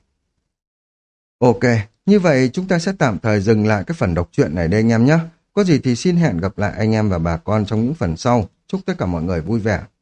Ok, như vậy chúng ta sẽ tạm thời dừng lại cái phần đọc truyện này đây anh em nhé. Có gì thì xin hẹn gặp lại anh em và bà con trong những phần sau. Chúc tất cả mọi người vui vẻ.